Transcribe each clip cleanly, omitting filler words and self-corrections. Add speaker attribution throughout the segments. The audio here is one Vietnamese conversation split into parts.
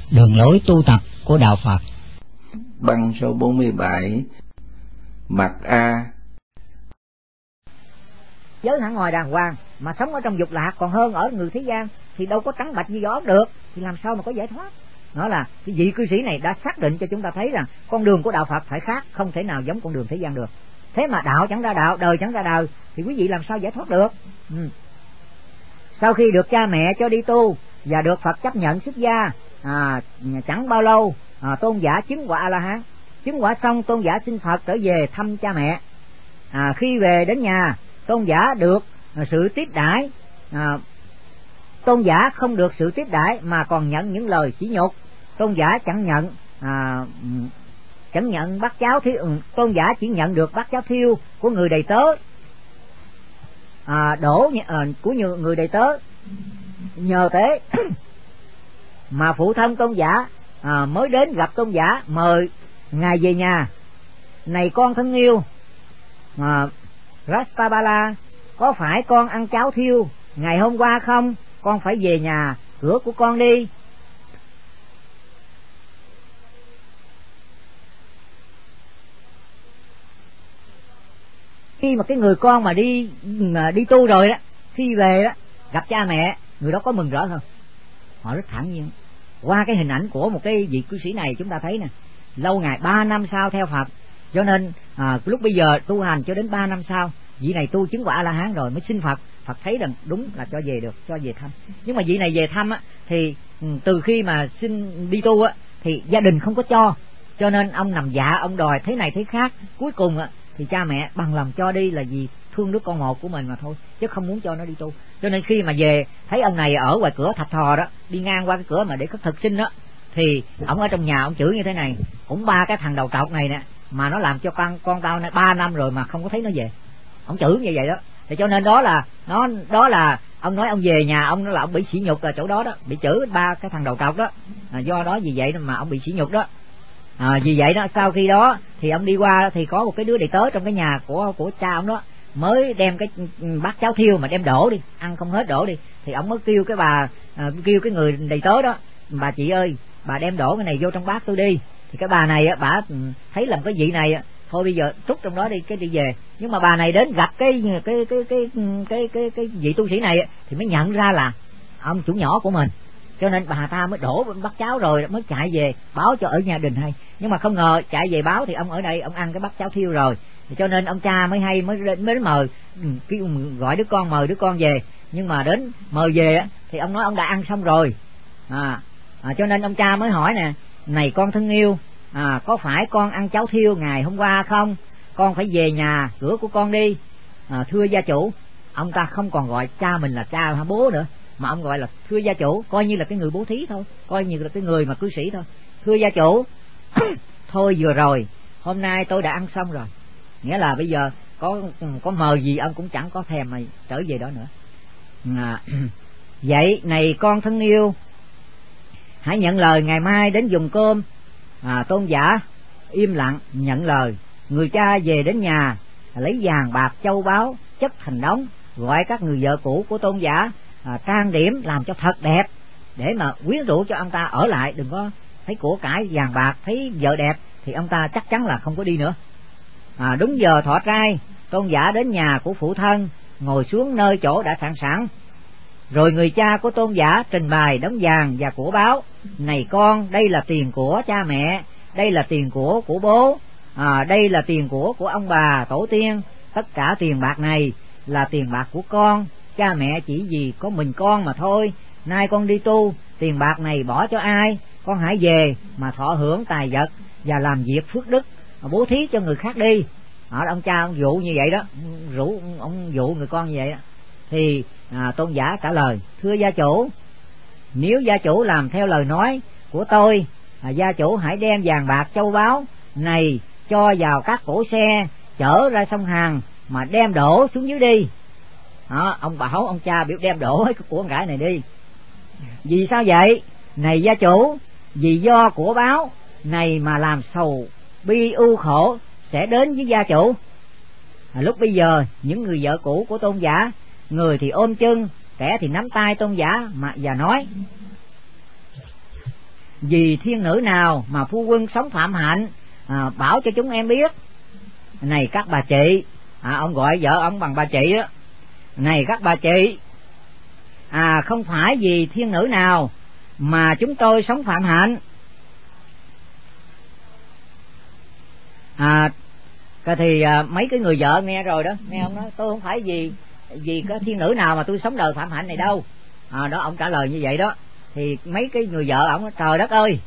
Speaker 1: đường lối tu tập của Đạo Phật.
Speaker 2: Băng số 47. Mặt A.
Speaker 3: Giới hẳn ngoài đàng hoàng mà sống ở trong dục lạc còn hơn ở người thế gian thì đâu có trắng bạch như gió được, thì làm sao mà có giải thoát. Đó là cái vị cư sĩ này đã xác định cho chúng ta thấy rằng con đường của đạo Phật phải khác, không thể nào giống con đường thế gian được. Thế mà đạo chẳng ra đạo, đời chẳng ra đời, thì quý vị làm sao giải thoát được. Sau khi được cha mẹ cho đi tu và được Phật chấp nhận xuất gia, chẳng bao lâu tôn giả chứng quả A-la-hán. Chứng quả xong, tôn giả xin Phật trở về thăm cha mẹ. Khi về đến nhà, tôn giả được sự tiếp đãi. Tôn giả không được sự tiếp đãi mà còn nhận những lời sỉ nhục. Tôn giả chẳng nhận bát cháo thiêu, tôn giả chỉ nhận được bát cháo thiêu của người đầy tớ, của người đầy tớ. Nhờ thế mà phụ thân tôn giả mới đến gặp tôn giả, mời ngài về nhà. Này con thân yêu Rastapala, có phải con ăn cháo thiêu ngày hôm qua không? Con phải về nhà cửa của con đi. Khi mà cái người con mà đi tu rồi đó, khi về đó gặp cha mẹ, người đó có mừng rỡ không? Họ rất thản nhiên. Qua cái hình ảnh của một cái vị cư sĩ này chúng ta thấy nè, lâu ngày 3 năm sau theo Phật, cho nên lúc bây giờ tu hành cho đến 3 năm sau, vị này tu chứng quả A-la-hán rồi mới xin Phật. Phật thấy rằng đúng là cho về được, cho về thăm. Nhưng mà vị này về thăm á, thì từ khi mà xin đi tu á, thì gia đình không có cho nên ông nằm dạ, ông đòi thế này thế khác. Cuối cùng á, thì cha mẹ bằng lòng cho đi là vì thương đứa con một của mình mà thôi, chứ không muốn cho nó đi tu. Cho nên khi mà về thấy ông này ở ngoài cửa Thạch Thò đó, đi ngang qua cái cửa mà để khất thực sinh đó, thì ông ở trong nhà ông chửi như thế này: cũng 3 cái thằng đầu trọc này nè, mà nó làm cho con tao 3 năm rồi mà không có thấy nó về. Ông chửi như vậy đó. Thì cho nên đó là ông nói ông về nhà ông, nó là ông bị sỉ nhục ở chỗ đó đó, bị chửi 3 cái thằng đầu trọc đó. Do đó vì vậy mà ông bị sỉ nhục đó. Vì vậy đó, sau khi đó thì ông đi qua thì có một cái đứa đầy tớ trong cái nhà của cha ông đó, mới đem cái bát cháo thiêu mà đem đổ đi, ăn không hết đổ đi, thì ông mới kêu cái bà, kêu cái người đầy tớ đó: bà chị ơi, bà đem đổ cái này vô trong bát tôi đi. Thì cái bà này á, bà thấy làm cái vị này á, thôi bây giờ trút trong đó đi cái đi về. Nhưng mà bà này đến gặp cái vị tu sĩ này á, thì mới nhận ra là ông chủ nhỏ của mình, cho nên bà ta mới đổ bát cháo rồi mới chạy về báo cho ở gia đình hay. Nhưng mà không ngờ chạy về báo thì ông ở đây ông ăn cái bát cháo thiêu rồi, cho nên ông cha mới hay mới mời, gọi đứa con, mời đứa con về. Nhưng mà đến mời về thì ông nói ông đã ăn xong rồi. Cho nên ông cha mới hỏi nè: này con thân yêu, có phải con ăn cháo thiêu ngày hôm qua không? Con phải về nhà cửa của con đi. Thưa gia chủ. Ông ta không còn gọi cha mình là cha hay bố nữa, mà ông gọi là thưa gia chủ, coi như là cái người bố thí thôi, coi như là cái người mà cư sĩ thôi. Thưa gia chủ, thôi vừa rồi, hôm nay tôi đã ăn xong rồi. Nghĩa là bây giờ có mời gì ông cũng chẳng có thèm mà trở về đó nữa. Vậy này con thân yêu, hãy nhận lời ngày mai đến dùng cơm. Tôn giả im lặng nhận lời. Người cha về đến nhà, lấy vàng bạc châu báu chất thành đống, gọi các người vợ cũ của tôn giả trang điểm làm cho thật đẹp, để mà quyến rũ cho ông ta ở lại. Đừng có thấy của cải vàng bạc, thấy vợ đẹp thì ông ta chắc chắn là không có đi nữa. Đúng giờ thọ trai, tôn giả đến nhà của phụ thân, ngồi xuống nơi chỗ đã sẵn. Rồi người cha của tôn giả trình bày đống vàng và của báu: này con, đây là tiền của cha mẹ, đây là tiền của bố, đây là tiền của ông bà tổ tiên. Tất cả tiền bạc này là tiền bạc của con. Cha mẹ chỉ vì có mình con mà thôi. Nay con đi tu, tiền bạc này bỏ cho ai? Con hãy về mà thọ hưởng tài vật và làm việc phước đức, bố thí cho người khác đi. Ông cha ông dụ như vậy đó, ông dụ người con như vậy đó. Thì tôn giả trả lời: thưa gia chủ, nếu gia chủ làm theo lời nói của tôi, gia chủ hãy đem vàng bạc châu báu này cho vào các cỗ xe chở ra sông Hàn mà đem đổ xuống dưới đi. Ông bảo ông cha biểu đem đổ cái của con gái này đi. Vì sao vậy? Này gia chủ, vì do của báo này mà làm sầu bi ưu khổ sẽ đến với gia chủ. Lúc bây giờ những người vợ cũ của tôn giả, người thì ôm chân, kẻ thì nắm tay tôn giả mà và nói: vì thiên nữ nào mà phu quân sống phạm hạnh, bảo cho chúng em biết. Này các bà chị, ông gọi vợ ông bằng bà chị á. Này các bà chị, không phải vì thiên nữ nào mà chúng tôi sống phạm hạnh. Thì mấy cái người vợ nghe rồi đó, nghe ông nói tôi không phải vì cái thiên nữ nào mà tôi sống đời phạm hạnh này đâu. Đó, ông trả lời như vậy đó. Thì mấy cái người vợ ông nói trời đất ơi,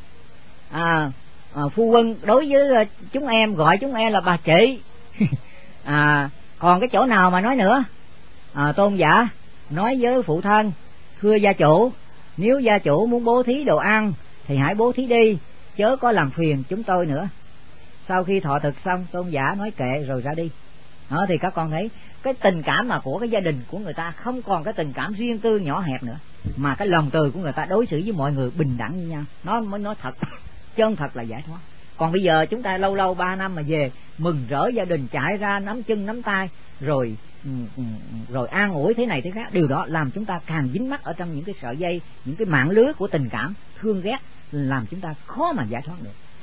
Speaker 3: phu quân đối với chúng em gọi chúng em là bà chị. Còn cái chỗ nào mà nói nữa? Tôn giả nói với phụ thân, thưa gia chủ, nếu gia chủ muốn bố thí đồ ăn thì hãy bố thí đi, chớ có làm phiền chúng tôi nữa. Sau khi thọ thực xong, tôn giả nói kệ rồi ra đi. Đó, thì các con thấy cái tình cảm mà của cái gia đình của người ta không còn cái tình cảm riêng tư nhỏ hẹp nữa, mà cái lòng từ của người ta đối xử với mọi người bình đẳng như nhau. Nó mới nói thật, chân thật là giải thoát. Còn bây giờ chúng ta lâu lâu 3 năm mà về mừng rỡ gia đình chạy ra nắm chân nắm tay rồi an ủi thế này thế khác, điều đó làm chúng ta càng dính mắc ở trong những cái sợi dây, những cái mạng lưới của tình cảm thương ghét, làm chúng ta khó mà giải thoát được. Cho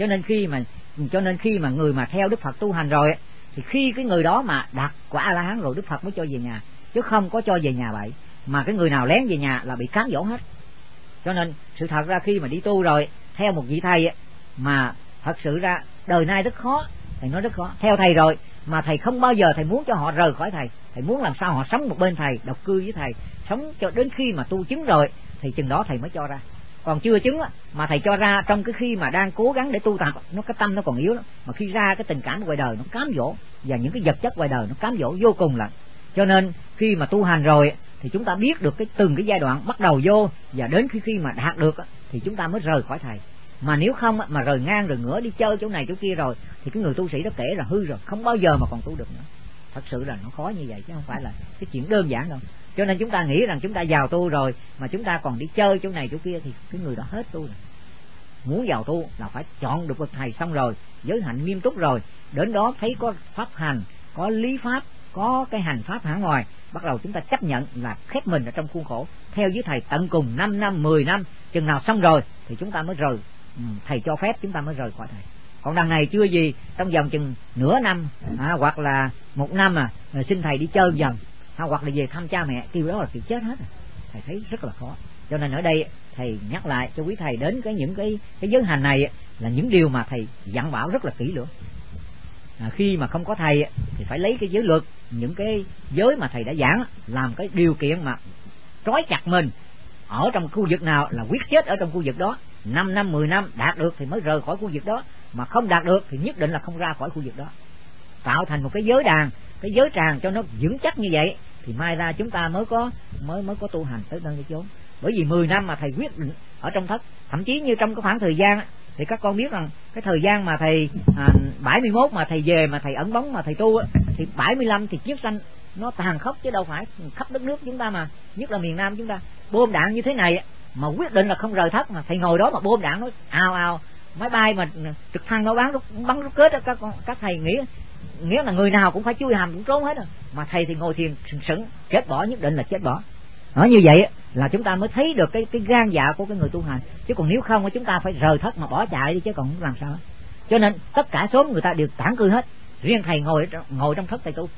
Speaker 3: nên khi mà người mà theo Đức Phật tu hành rồi thì khi cái người đó mà đạt quả A-la-hán rồi, Đức Phật mới cho về nhà, chứ không có cho về nhà vậy. Mà cái người nào lén về nhà là bị cám dỗ hết. Cho nên sự thật ra khi mà đi tu rồi theo một vị thầy mà thật sự ra đời nay rất khó, thầy nói rất khó. Theo thầy rồi mà thầy không bao giờ thầy muốn cho họ rời khỏi thầy, thầy muốn làm sao họ sống một bên thầy, độc cư với thầy, sống cho đến khi mà tu chứng rồi thì chừng đó thầy mới cho ra. Còn chưa chứng mà thầy cho ra trong cái khi mà đang cố gắng để tu tập, nó cái tâm nó còn yếu lắm, mà khi ra cái tình cảm ngoài đời nó cám dỗ, và những cái vật chất ngoài đời nó cám dỗ vô cùng lận. Cho nên khi mà tu hành rồi thì chúng ta biết được từng cái giai đoạn bắt đầu vô, và đến khi mà đạt được thì chúng ta mới rời khỏi thầy. Mà nếu không mà rời ngang rồi ngửa đi chơi chỗ này chỗ kia rồi thì cái người tu sĩ đó kể là hư rồi, không bao giờ mà còn tu được nữa. Thật sự là nó khó như vậy chứ không phải là cái chuyện đơn giản đâu. Cho nên chúng ta nghĩ rằng chúng ta vào tu rồi mà chúng ta còn đi chơi chỗ này chỗ kia thì cái người đó hết tu rồi. Muốn vào tu là phải chọn được bậc thầy xong rồi, giới hạnh nghiêm túc rồi, đến đó thấy có pháp hành, có lý pháp, có cái hành pháp hẳn ngoài, bắt đầu chúng ta chấp nhận là khép mình ở trong khuôn khổ theo với thầy tận cùng 5 năm 10 năm, chừng nào xong rồi thì chúng ta mới rời, thầy cho phép chúng ta mới rời khỏi thầy. Còn đằng này chưa gì, trong vòng chừng nửa năm hoặc là 1 năm xin thầy đi chơi dần, hoặc là về thăm cha mẹ, kêu đó là kêu chết hết. Thầy thấy rất là khó. Cho nên ở đây thầy nhắc lại cho quý thầy đến những cái giới hành này là những điều mà thầy dặn bảo rất là kỹ lưỡng. Khi mà không có thầy thì phải lấy cái giới luật, những cái giới mà thầy đã giảng làm cái điều kiện mà trói chặt mình ở trong khu vực nào là quyết chết ở trong khu vực đó. 5 năm 10 năm đạt được thì mới rời khỏi khu vực đó, mà không đạt được thì nhất định là không ra khỏi khu vực đó. Tạo thành một cái giới đàn, cái giới tràng cho nó vững chắc như vậy thì mai ra chúng ta mới có tu hành tới nơi tới chốn. Bởi vì 10 năm mà thầy quyết định ở trong thất, thậm chí như trong cái khoảng thời gian thì các con biết rằng cái thời gian mà thầy 71 mà thầy về mà thầy ẩn bóng mà thầy tu thì 75 thì chiến tranh nó tàn khốc chứ đâu phải khắp đất nước chúng ta, mà nhất là miền Nam chúng ta bom đạn như thế này mà quyết định là không rời thất, mà thầy ngồi đó mà bom đạn nó ào ào, máy bay mà trực thăng nó bắn rút kết đó, các thầy nghĩa là người nào cũng phải chui hầm cũng trốn hết rồi, mà thầy thì ngồi thiền sững chết bỏ, nhất định là chết bỏ. Như vậy là chúng ta mới thấy được cái gan dạ của cái người tu hành, chứ còn nếu không chúng ta phải rời thất mà bỏ chạy đi chứ còn không làm sao hết. Cho nên tất cả số người ta đều tản cư hết, riêng thầy ngồi trong thất thầy tu.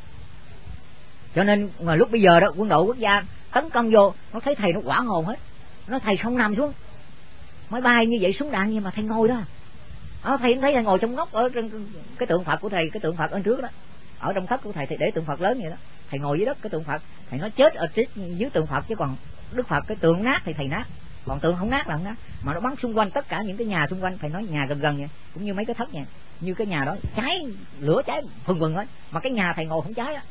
Speaker 3: Cho nên mà lúc bây giờ đó quân đội quốc gia tấn công vô, nó thấy thầy nó hoảng hồn hết, nó thầy không nằm xuống máy bay như vậy súng đạn, nhưng mà thầy ngồi đó. Thầy thấy thầy ngồi trong góc ở trên cái tượng Phật của thầy, cái tượng Phật ở trước đó, ở trong thất của thầy thì để tượng Phật lớn vậy đó, thầy ngồi dưới đất cái tượng Phật, thầy nói chết ở dưới tượng Phật, chứ còn Đức Phật cái tượng nát thì thầy nát, còn tượng không nát là không nát, mà nó bắn xung quanh tất cả những cái nhà xung quanh, thầy nói nhà gần vậy, cũng như mấy cái thất nha, như cái nhà đó cháy, lửa cháy phừng phừng hết, mà cái nhà thầy ngồi không cháy á.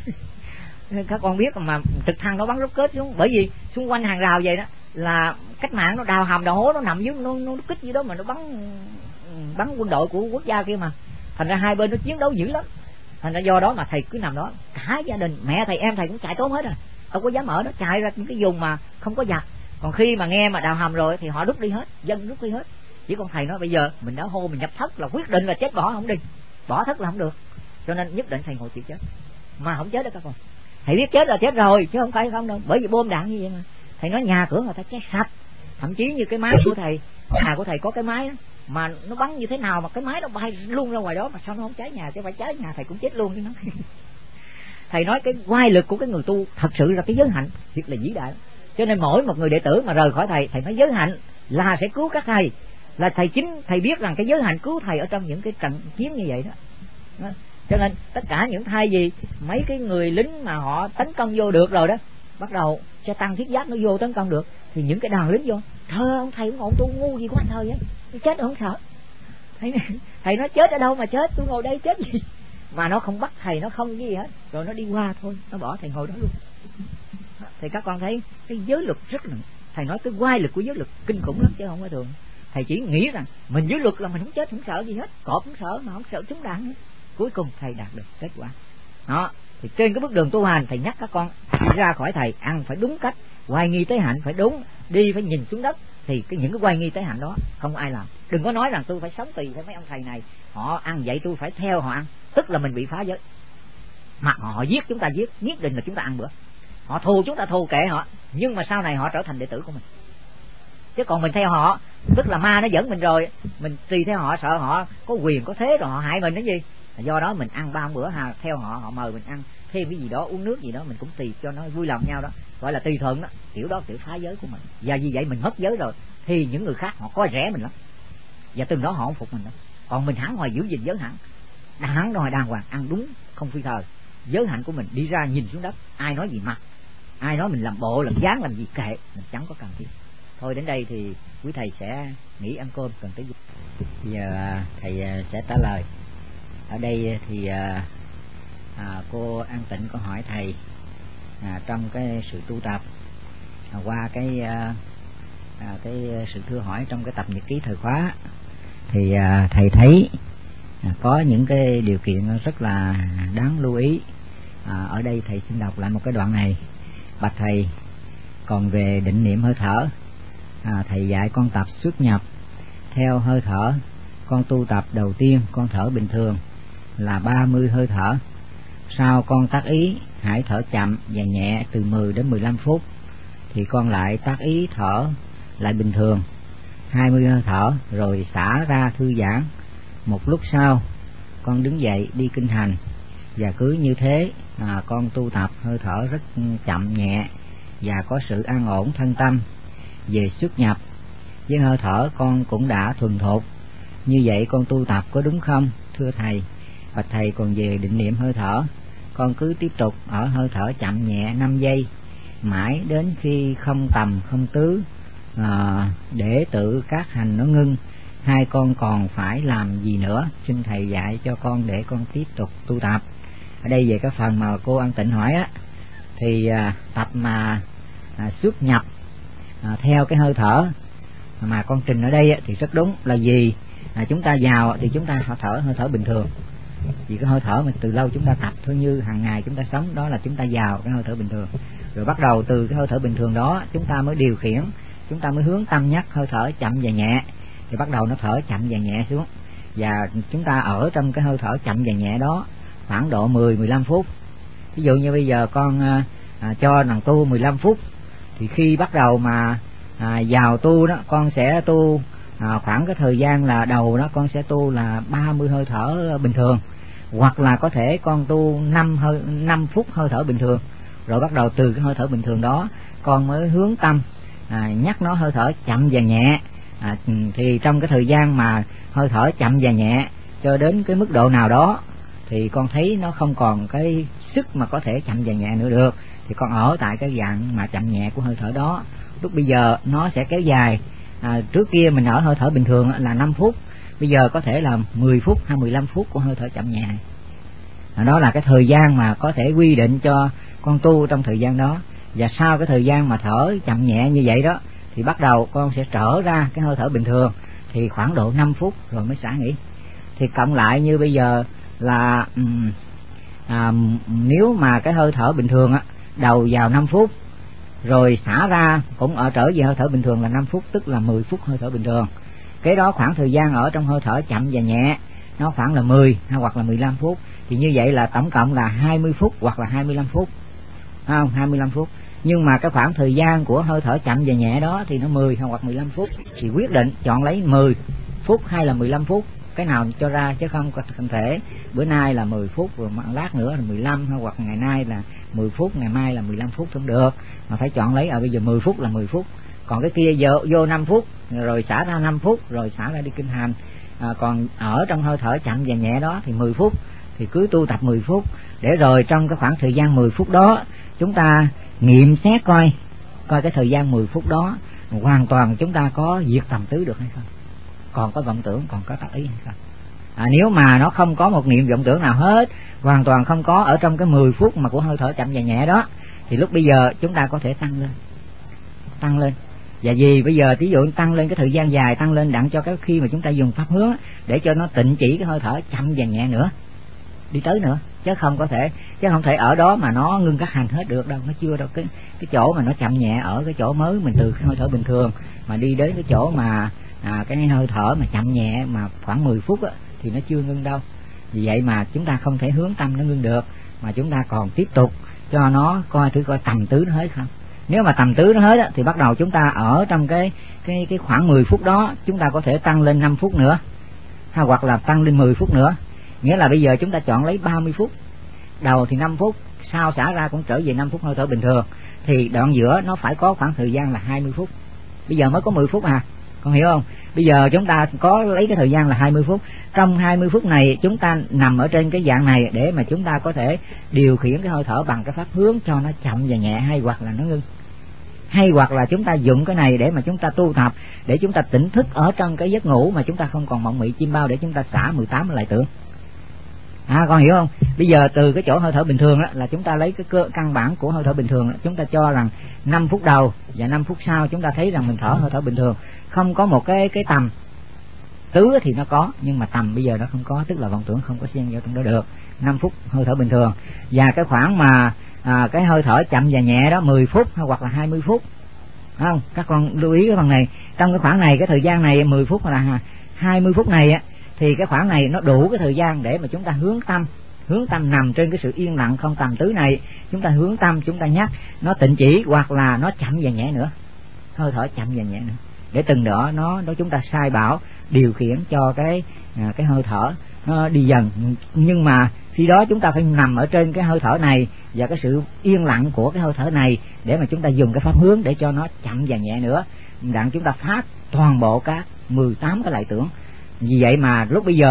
Speaker 3: Các con biết mà trực thăng nó bắn rocket xuống, bởi vì xung quanh hàng rào vậy đó là cách mạng nó đào hầm đào hố, nó nằm dưới nó kích dưới đó mà nó bắn quân đội của quốc gia kia, mà thành ra hai bên nó chiến đấu dữ lắm. Thành ra do đó mà thầy cứ nằm đó, cả gia đình mẹ thầy em thầy cũng chạy trốn hết rồi, đâu có dám ở đó, chạy ra những cái vùng mà không có giặc. Còn khi mà nghe mà đào hầm rồi thì họ rút đi hết, dân rút đi hết. Chỉ còn thầy nói bây giờ mình đã hô mình nhập thất là quyết định là chết bỏ, không đi bỏ thất là không được, cho nên nhất định thầy ngồi chịu chết, mà không chết đó các con. Thầy biết chết là chết rồi chứ không phải không đâu, bởi vì bom đạn như vậy mà. Thầy nói nhà cửa người ta cháy sạch, thậm chí như cái mái của thầy Nhà của thầy có cái máy đó, mà nó bắn như thế nào mà cái máy nó bay luôn ra ngoài đó mà sao nó không cháy nhà, chứ phải cháy nhà thầy cũng chết luôn chứ nó. Thầy nói cái oai lực của cái người tu thật sự là cái giới hạnh thiệt là vĩ đại. Cho nên mỗi một người đệ tử mà rời khỏi thầy nói giới hạnh là sẽ cứu các thầy, là thầy biết rằng cái giới hạnh cứu thầy ở trong những cái trận chiến như vậy đó. Cho nên tất cả những thay vì mấy cái người lính mà họ tấn công vô được rồi đó, bắt đầu xe tăng thiết giáp nó vô tấn công được, thì những cái đoàn lính vô, thưa ông thầy ông ngộ tu ngu gì của anh thầy vậy, chết không sợ. Thầy nói chết ở đâu mà chết, tôi ngồi đây chết gì, mà nó không bắt thầy, nó không gì hết, rồi nó đi qua thôi, nó bỏ thầy ngồi đó luôn. Thì các con thấy cái giới luật rất là, thầy nói cái oai lực của giới luật kinh khủng lắm chứ không có thường. Thầy chỉ nghĩ rằng mình giới luật là mình không chết không sợ gì hết, cọp không sợ mà không sợ trúng đạn hết. Cuối cùng thầy đạt được kết quả đó. Thì trên cái bước đường tu hành, thầy nhắc các con đi ra khỏi thầy ăn phải đúng cách, oai nghi tế hạnh phải đúng, đi phải nhìn xuống đất, thì những cái oai nghi tế hạnh đó không ai làm. Đừng có nói rằng tôi phải sống tùy theo mấy ông thầy này, họ ăn vậy tôi phải theo họ ăn, tức là mình bị phá giới. Mà họ giết chúng ta giết, nhất định là chúng ta ăn bữa. Họ thù chúng ta thù kệ họ, nhưng mà sau này họ trở thành đệ tử của mình. Chứ còn mình theo họ, tức là ma nó dẫn mình rồi, mình tùy theo họ, sợ họ có quyền có thế rồi họ hại mình cái gì. Do đó mình ăn 3 bữa theo họ, họ mời mình ăn thêm cái gì đó, uống nước gì đó, mình cũng tùy cho nó vui lòng nhau đó, gọi là tùy thuận đó. Kiểu đó kiểu phá giới của mình. Và vì vậy mình mất giới rồi thì những người khác họ coi rẻ mình lắm, và từng đó họ không phục mình đâu. Còn mình hẳn hoài giữ gìn giới hạnh, hẳn hoài đàng hoàng, ăn đúng không phi thời, giới hạnh của mình, đi ra nhìn xuống đất, ai nói gì mặc, ai nói mình làm bộ làm dáng làm gì kệ, mình chẳng có cần thiết. Thôi đến đây thì quý thầy sẽ nghỉ ăn cơm, cần tới giờ thầy sẽ trả lời. Ở đây thì cô An Tịnh có hỏi thầy trong cái sự tu tập, qua cái sự thưa hỏi trong cái tập nhật ký thời khóa, thì thầy thấy có những cái điều kiện rất là đáng lưu ý. Ở đây thầy xin đọc lại một cái đoạn này. Bạch thầy, còn về định niệm hơi thở, thầy dạy con tập xuất nhập theo hơi thở. Con tu tập đầu tiên con thở bình thường là 30 hơi thở, sau con tác ý hãy thở chậm và nhẹ từ 10 đến 15 phút, thì con lại tác ý thở lại bình thường 20 hơi thở, rồi xả ra thư giãn. Một lúc sau con đứng dậy đi kinh hành, và cứ như thế con tu tập hơi thở rất chậm nhẹ và có sự an ổn thân tâm. Về xuất nhập với hơi thở con cũng đã thuần thục. Như vậy con tu tập có đúng không, thưa thầy? Bạch thầy, còn về định niệm hơi thở, con cứ tiếp tục ở hơi thở chậm nhẹ 5 giây mãi đến khi không tầm không tứ, để tự các hành nó ngưng. Hai con còn phải làm gì nữa? Xin thầy dạy cho con để con tiếp tục tu tập. Ở đây về cái phần mà cô An Tịnh hỏi á, thì tập mà xuất nhập theo cái hơi thở mà con trình ở đây á, thì rất đúng. Là gì? Chúng ta vào thì chúng ta thở hơi thở bình thường, vì cái hơi thở mình từ lâu chúng ta tập thôi, như hàng ngày chúng ta sống đó là chúng ta vào cái hơi thở bình thường, rồi bắt đầu từ cái hơi thở bình thường đó chúng ta mới điều khiển, chúng ta mới hướng tâm nhắc hơi thở chậm và nhẹ, thì bắt đầu nó thở chậm và nhẹ xuống, và chúng ta ở trong cái hơi thở chậm và nhẹ đó khoảng độ 10-15 phút. Ví dụ như bây giờ con cho nàng tu 15 phút, thì khi bắt đầu mà vào tu đó, con sẽ tu khoảng cái thời gian là đầu đó con sẽ tu là 30 hơi thở bình thường, hoặc là có thể con tu 5 phút hơi thở bình thường, rồi bắt đầu từ cái hơi thở bình thường đó con mới hướng tâm nhắc nó hơi thở chậm và nhẹ. Thì trong cái thời gian mà hơi thở chậm và nhẹ cho đến cái mức độ nào đó thì con thấy nó không còn cái sức mà có thể chậm và nhẹ nữa được, thì con ở tại cái dạng mà chậm nhẹ của hơi thở đó. Lúc bây giờ nó sẽ kéo dài. Trước kia mình ở hơi thở bình thường là 5 phút, bây giờ có thể là 10 phút hay 15 phút của hơi thở chậm nhẹ. Đó là cái thời gian mà có thể quy định cho con tu trong thời gian đó. Và sau cái thời gian mà thở chậm nhẹ như vậy đó, thì bắt đầu con sẽ trở ra cái hơi thở bình thường, thì khoảng độ 5 phút rồi mới xả nghỉ. Thì cộng lại như bây giờ là nếu mà cái hơi thở bình thường đầu vào 5 phút, rồi xả ra cũng ở trở về hơi thở bình thường là 5 phút, tức là 10 phút hơi thở bình thường. Cái đó khoảng thời gian ở trong hơi thở chậm và nhẹ nó khoảng là 10 hoặc là 15 phút. Thì như vậy là tổng cộng là 20 phút hoặc là 25 phút. 25 phút. Nhưng mà cái khoảng thời gian của hơi thở chậm và nhẹ đó thì nó 10 hoặc 15 phút, thì quyết định chọn lấy 10 phút hay là 15 phút, cái nào cho ra, chứ không thể bữa nay là 10 phút rồi lát nữa là 15, hoặc ngày nay là 10 phút ngày mai là 15 phút không được, mà phải chọn lấy bây giờ 10 phút là 10 phút, còn cái kia vô 5 phút rồi xả ra 5 phút rồi xả ra đi kinh hành. Còn ở trong hơi thở chậm và nhẹ đó thì 10 phút, thì cứ tu tập 10 phút để rồi trong cái khoảng thời gian 10 phút đó chúng ta nghiệm xét coi cái thời gian 10 phút đó hoàn toàn chúng ta có diệt tầm tứ được hay không, còn có vọng tưởng, còn có tác ý hay không. Nếu mà nó không có một niệm vọng tưởng nào hết, hoàn toàn không có ở trong cái 10 phút mà của hơi thở chậm và nhẹ đó, thì lúc bây giờ chúng ta có thể tăng lên. Và vì bây giờ ví dụ tăng lên cái thời gian dài, tăng lên đặng cho cái khi mà chúng ta dùng pháp hướng để cho nó tịnh chỉ cái hơi thở chậm và nhẹ nữa, đi tới nữa, chứ không thể ở đó mà nó ngưng các hành hết được đâu, nó chưa đâu. Cái chỗ mà nó chậm nhẹ ở cái chỗ mới mình từ cái hơi thở bình thường mà đi đến cái chỗ mà cái hơi thở mà chậm nhẹ mà khoảng 10 phút á, thì nó chưa ngưng đâu. Vì vậy mà chúng ta không thể hướng tâm nó ngưng được, mà chúng ta còn tiếp tục cho nó coi tầm tứ nó hết không. Nếu mà tầm tứ nó hết á, thì bắt đầu chúng ta ở trong cái khoảng 10 phút đó chúng ta có thể tăng lên 5 phút nữa, hoặc là tăng lên 10 phút nữa. Nghĩa là bây giờ chúng ta chọn lấy 30 phút, đầu thì 5 phút, sau xả ra cũng trở về 5 phút hơi thở bình thường, thì đoạn giữa nó phải có khoảng thời gian là 20 phút. Bây giờ mới có 10 phút con hiểu không? Bây giờ chúng ta có lấy cái thời gian là 20 phút. Trong 20 phút này chúng ta nằm ở trên cái dạng này để mà chúng ta có thể điều khiển cái hơi thở bằng cái pháp hướng cho nó chậm và nhẹ, hay hoặc là nó ngưng, hay hoặc là chúng ta dùng cái này để mà chúng ta tu tập, để chúng ta tỉnh thức ở trong cái giấc ngủ mà chúng ta không còn mộng mị chim bao, để chúng ta xả 18 lại tưởng. Con hiểu không? Bây giờ từ cái chỗ hơi thở bình thường đó, là chúng ta lấy cái căn bản của hơi thở bình thường đó, chúng ta cho rằng 5 phút đầu và 5 phút sau chúng ta thấy rằng mình thở hơi thở bình thường, không có một cái tầm tứ thì nó có, nhưng mà tầm bây giờ nó không có, tức là vọng tưởng không có xen vào trong đó được. 5 phút hơi thở bình thường, và cái khoảng mà cái hơi thở chậm và nhẹ đó 10 phút hoặc là 20 phút. Không, các con lưu ý cái phần này, trong cái khoảng này, cái thời gian này 10 phút hoặc là 20 phút này á, thì cái khoảng này nó đủ cái thời gian để mà chúng ta hướng tâm nằm trên cái sự yên lặng không tầm tứ này, chúng ta hướng tâm, chúng ta nhắc nó tịnh chỉ hoặc là nó chậm và nhẹ nữa, hơi thở chậm và nhẹ nữa, để từng đó nó chúng ta sai bảo điều khiển cho cái hơi thở nó đi dần. Nhưng mà khi đó chúng ta phải nằm ở trên cái hơi thở này và cái sự yên lặng của cái hơi thở này để mà chúng ta dùng cái pháp hướng để cho nó chậm và nhẹ nữa, đặng chúng ta phát toàn bộ các 18 cái lại tưởng. Vì vậy mà lúc bây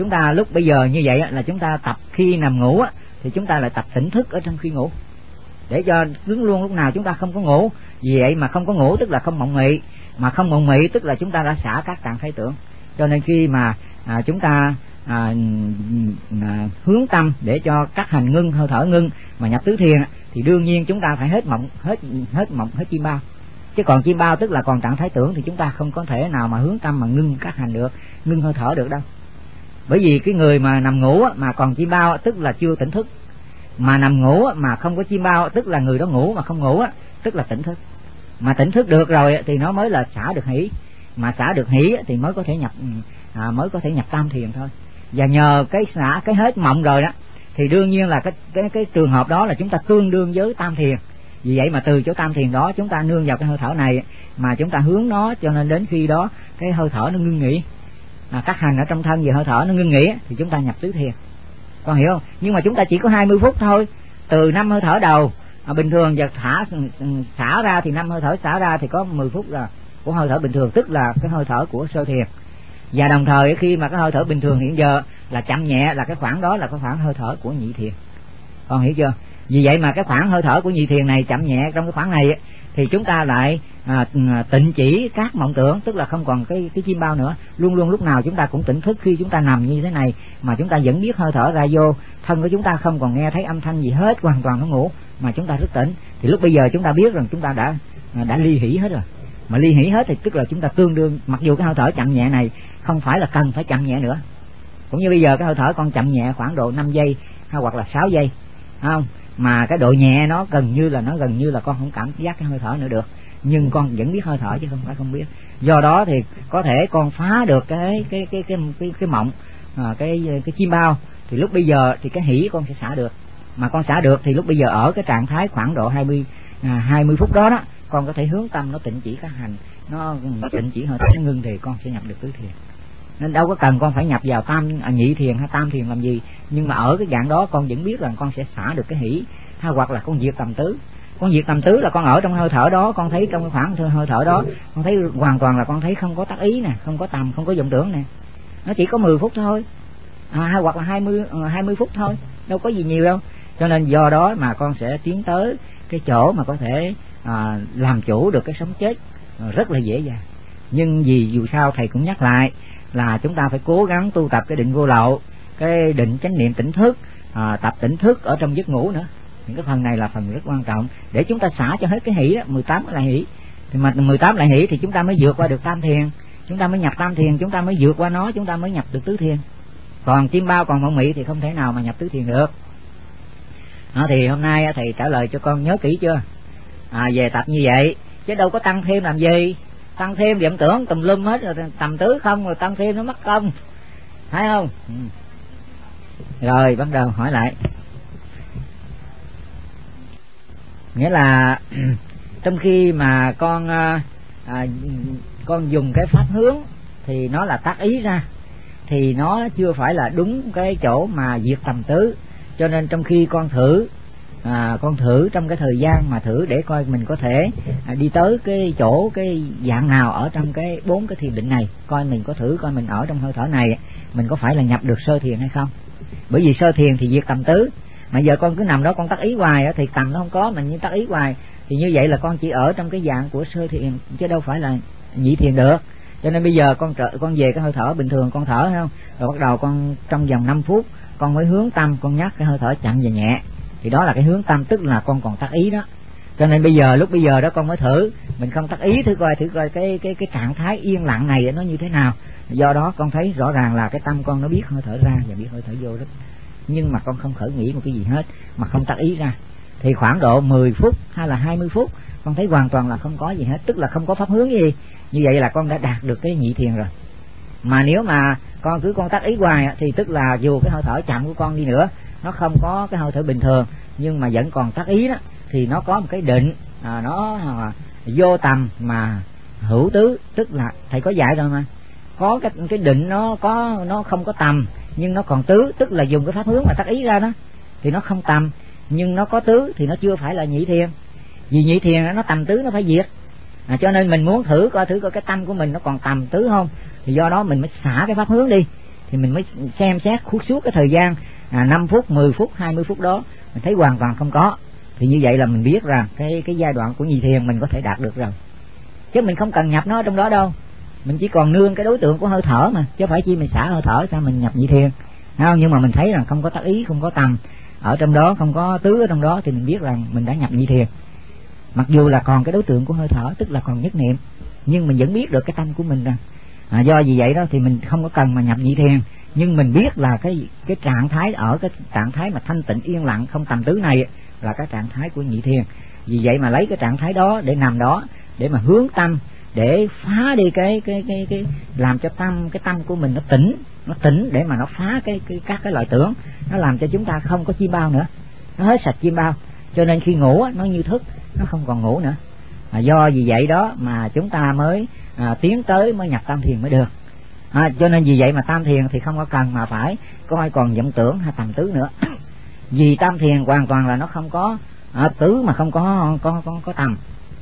Speaker 3: giờ như vậy là chúng ta tập khi nằm ngủ thì chúng ta lại tập tỉnh thức ở trong khi ngủ, để cho đứng luôn lúc nào chúng ta không có ngủ. Vì vậy mà không có ngủ tức là không mộng mị, mà không mộng mị tức là chúng ta đã xả các trạng thái tưởng. Cho nên khi mà chúng ta hướng tâm để cho các hành ngưng, hơi thở ngưng mà nhập tứ thiền, thì đương nhiên chúng ta phải hết mộng, hết chim bao. Chứ còn chim bao tức là còn trạng thái tưởng thì chúng ta không có thể nào mà hướng tâm mà ngưng các hành được, ngưng hơi thở được đâu. Bởi vì cái người mà nằm ngủ mà còn chim bao tức là chưa tỉnh thức, mà nằm ngủ mà không có chim bao tức là người đó ngủ mà không ngủ tức là tỉnh thức. Mà tỉnh thức được rồi thì nó mới là xả được hỷ, mà xả được hỷ thì mới có thể nhập tam thiền thôi. Và nhờ cái xả cái hết mộng rồi đó thì đương nhiên là cái trường hợp đó là chúng ta tương đương với tam thiền. Vì vậy mà từ chỗ tam thiền đó chúng ta nương vào cái hơi thở này mà chúng ta hướng nó, cho nên đến khi đó cái hơi thở nó ngưng nghỉ, các hành ở trong thân về hơi thở nó ngưng nghỉ thì chúng ta nhập tứ thiền. Con hiểu không? Nhưng mà chúng ta chỉ có 20 phút thôi, từ 5 hơi thở đầu bình thường và xả ra thì 5 hơi thở xả ra thì có 10 phút là của hơi thở bình thường, tức là cái hơi thở của sơ thiền. Và đồng thời khi mà cái hơi thở bình thường hiện giờ là chậm nhẹ, là cái khoảng đó là cái khoảng hơi thở của nhị thiền. Con hiểu chưa? Vì vậy mà cái khoảng hơi thở của nhị thiền này chậm nhẹ trong cái khoảng này thì chúng ta lại tịnh chỉ các mộng tưởng, tức là không còn cái chim bao nữa. Luôn luôn lúc nào chúng ta cũng tỉnh thức khi chúng ta nằm như thế này, mà chúng ta vẫn biết hơi thở ra vô, thân của chúng ta không còn nghe thấy âm thanh gì hết, hoàn toàn nó ngủ mà chúng ta rất tỉnh. Thì lúc bây giờ chúng ta biết rằng chúng ta đã ly hỷ hết rồi. Mà ly hỷ hết thì tức là chúng ta tương đương, mặc dù cái hơi thở chậm nhẹ này không phải là cần phải chậm nhẹ nữa. Cũng như bây giờ cái hơi thở con chậm nhẹ khoảng độ 5 giây hay hoặc là 6 giây, không? Mà cái độ nhẹ nó gần như là con không cảm giác cái hơi thở nữa được, nhưng con vẫn biết hơi thở chứ không phải không biết. Do đó thì có thể con phá được cái mộng, cái chim bao, thì lúc bây giờ thì cái hỷ con sẽ xả được. Mà con xả được thì lúc bây giờ ở cái trạng thái khoảng độ 20 phút đó đó, con có thể hướng tâm nó tịnh chỉ các hành, nó tịnh chỉ hơi thở nó ngưng thì con sẽ nhập được tứ thiền. Nên đâu có cần con phải nhập vào nhị thiền hay tam thiền làm gì. Nhưng mà ở cái dạng đó con vẫn biết rằng con sẽ xả được cái hỷ, hay hoặc là con diệt tầm tứ. Con diệt tầm tứ là con ở trong hơi thở đó, con thấy trong cái khoảng hơi thở đó, con thấy hoàn toàn là con thấy không có tác ý nè, không có tầm, không có vọng tưởng nè. Nó chỉ có 10 phút thôi, hay hoặc là 20 phút thôi, đâu có gì nhiều đâu. Cho nên do đó mà con sẽ tiến tới cái chỗ mà có thể làm chủ được cái sống chết rất là dễ dàng. Nhưng vì dù sao thầy cũng nhắc lại là chúng ta phải cố gắng tu tập cái định vô lậu, cái định chánh niệm tỉnh thức, tập tỉnh thức ở trong giấc ngủ nữa. Những cái phần này là phần rất quan trọng để chúng ta xả cho hết cái hỷ đó, 18 lại hỷ. Thì mà 18 lại hỷ thì chúng ta mới vượt qua được tam thiền, chúng ta mới nhập tam thiền, chúng ta mới vượt qua nó, chúng ta mới nhập được tứ thiền. Còn chim bao, còn mộng mị thì không thể nào mà nhập tứ thiền được. Thì hôm nay thầy trả lời cho con nhớ kỹ chưa? Về tập như vậy chứ đâu có tăng thêm làm gì, tăng thêm vọng tưởng tùm lum hết rồi, tầm tứ không rồi tăng thêm nó mất công, thấy không? Rồi bắt đầu hỏi lại. Nghĩa là trong khi mà con dùng cái pháp hướng thì nó là tác ý ra, thì nó chưa phải là đúng cái chỗ mà diệt tầm tứ. Cho nên trong khi con thử trong cái thời gian mà thử để coi mình có thể đi tới cái chỗ cái dạng nào ở trong cái 4 cái thiền định này, coi mình có thử coi mình ở trong hơi thở này mình có phải là nhập được sơ thiền hay không. Bởi vì sơ thiền thì diệt tầm tứ, mà giờ con cứ nằm đó con tác ý hoài thì tầm nó không có, mình như tác ý hoài thì như vậy là con chỉ ở trong cái dạng của sơ thiền chứ đâu phải là nhị thiền được. Cho nên bây giờ con về cái hơi thở bình thường con thở, thấy không? Rồi bắt đầu con trong vòng 5 phút con mới hướng tâm, con nhắc cái hơi thở chậm và nhẹ, thì đó là cái hướng tâm, tức là con còn tác ý đó. Cho nên lúc bây giờ đó con mới thử, mình không tác ý, thử coi cái trạng thái yên lặng này nó như thế nào. Do đó con thấy rõ ràng là cái tâm con nó biết hơi thở ra và biết hơi thở vô đó, nhưng mà con không khởi nghĩ một cái gì hết, mà không tác ý ra. Thì khoảng độ 10 phút hay là 20 phút con thấy hoàn toàn là không có gì hết, tức là không có pháp hướng gì. Như vậy là con đã đạt được cái nhị thiền rồi. Mà nếu mà con tác ý hoài thì tức là dù cái hơi thở chậm của con đi nữa, nó không có cái hơi thở bình thường, nhưng mà vẫn còn tác ý đó, thì nó có một cái định, nó vô tầm mà hữu tứ, tức là thầy có dạy rồi mà, có cái định nó không có tầm nhưng nó còn tứ, tức là dùng cái pháp hướng mà tác ý ra đó thì nó không tầm nhưng nó có tứ, thì nó chưa phải là nhị thiền. Vì nhị thiền nó tầm tứ nó phải diệt. Cho nên mình muốn thử coi cái tâm của mình nó còn tầm tứ không, thì do đó mình mới xả cái pháp hướng đi, thì mình mới xem xét suốt cái thời gian 5 phút, 10 phút, 20 phút đó mình thấy hoàn toàn không có, thì như vậy là mình biết rằng cái giai đoạn của nhị thiền mình có thể đạt được rồi. Chứ mình không cần nhập nó trong đó đâu, mình chỉ còn nương cái đối tượng của hơi thở mà, chứ phải chi mình xả hơi thở sao mình nhập nhị thiền, không? Nhưng mà mình thấy rằng không có tác ý, không có tầm ở trong đó, không có tứ ở trong đó, thì mình biết rằng mình đã nhập nhị thiền. Mặc dù là còn cái đối tượng của hơi thở, tức là còn nhất niệm, nhưng mình vẫn biết được cái tâm của mình rằng do vì vậy đó thì mình không có cần mà nhập nhị thiền, nhưng mình biết là cái trạng thái, ở cái trạng thái mà thanh tịnh yên lặng không tầm tứ này là cái trạng thái của nhị thiền. Vì vậy mà lấy cái trạng thái đó để nằm đó, để mà hướng tâm, để phá đi cái làm cho cái tâm của mình nó tỉnh để mà nó phá các cái loại tưởng, nó làm cho chúng ta không có chim bao nữa, nó hết sạch chim bao. Cho nên khi ngủ nó như thức, nó không còn ngủ nữa. Do vì vậy đó mà chúng ta mới tiến tới mới nhập tam thiền mới được. Cho nên vì vậy mà tam thiền thì không có cần mà phải coi còn vọng tưởng hay tầm tứ nữa. Vì tam thiền hoàn toàn là nó không có tứ mà không có tầm.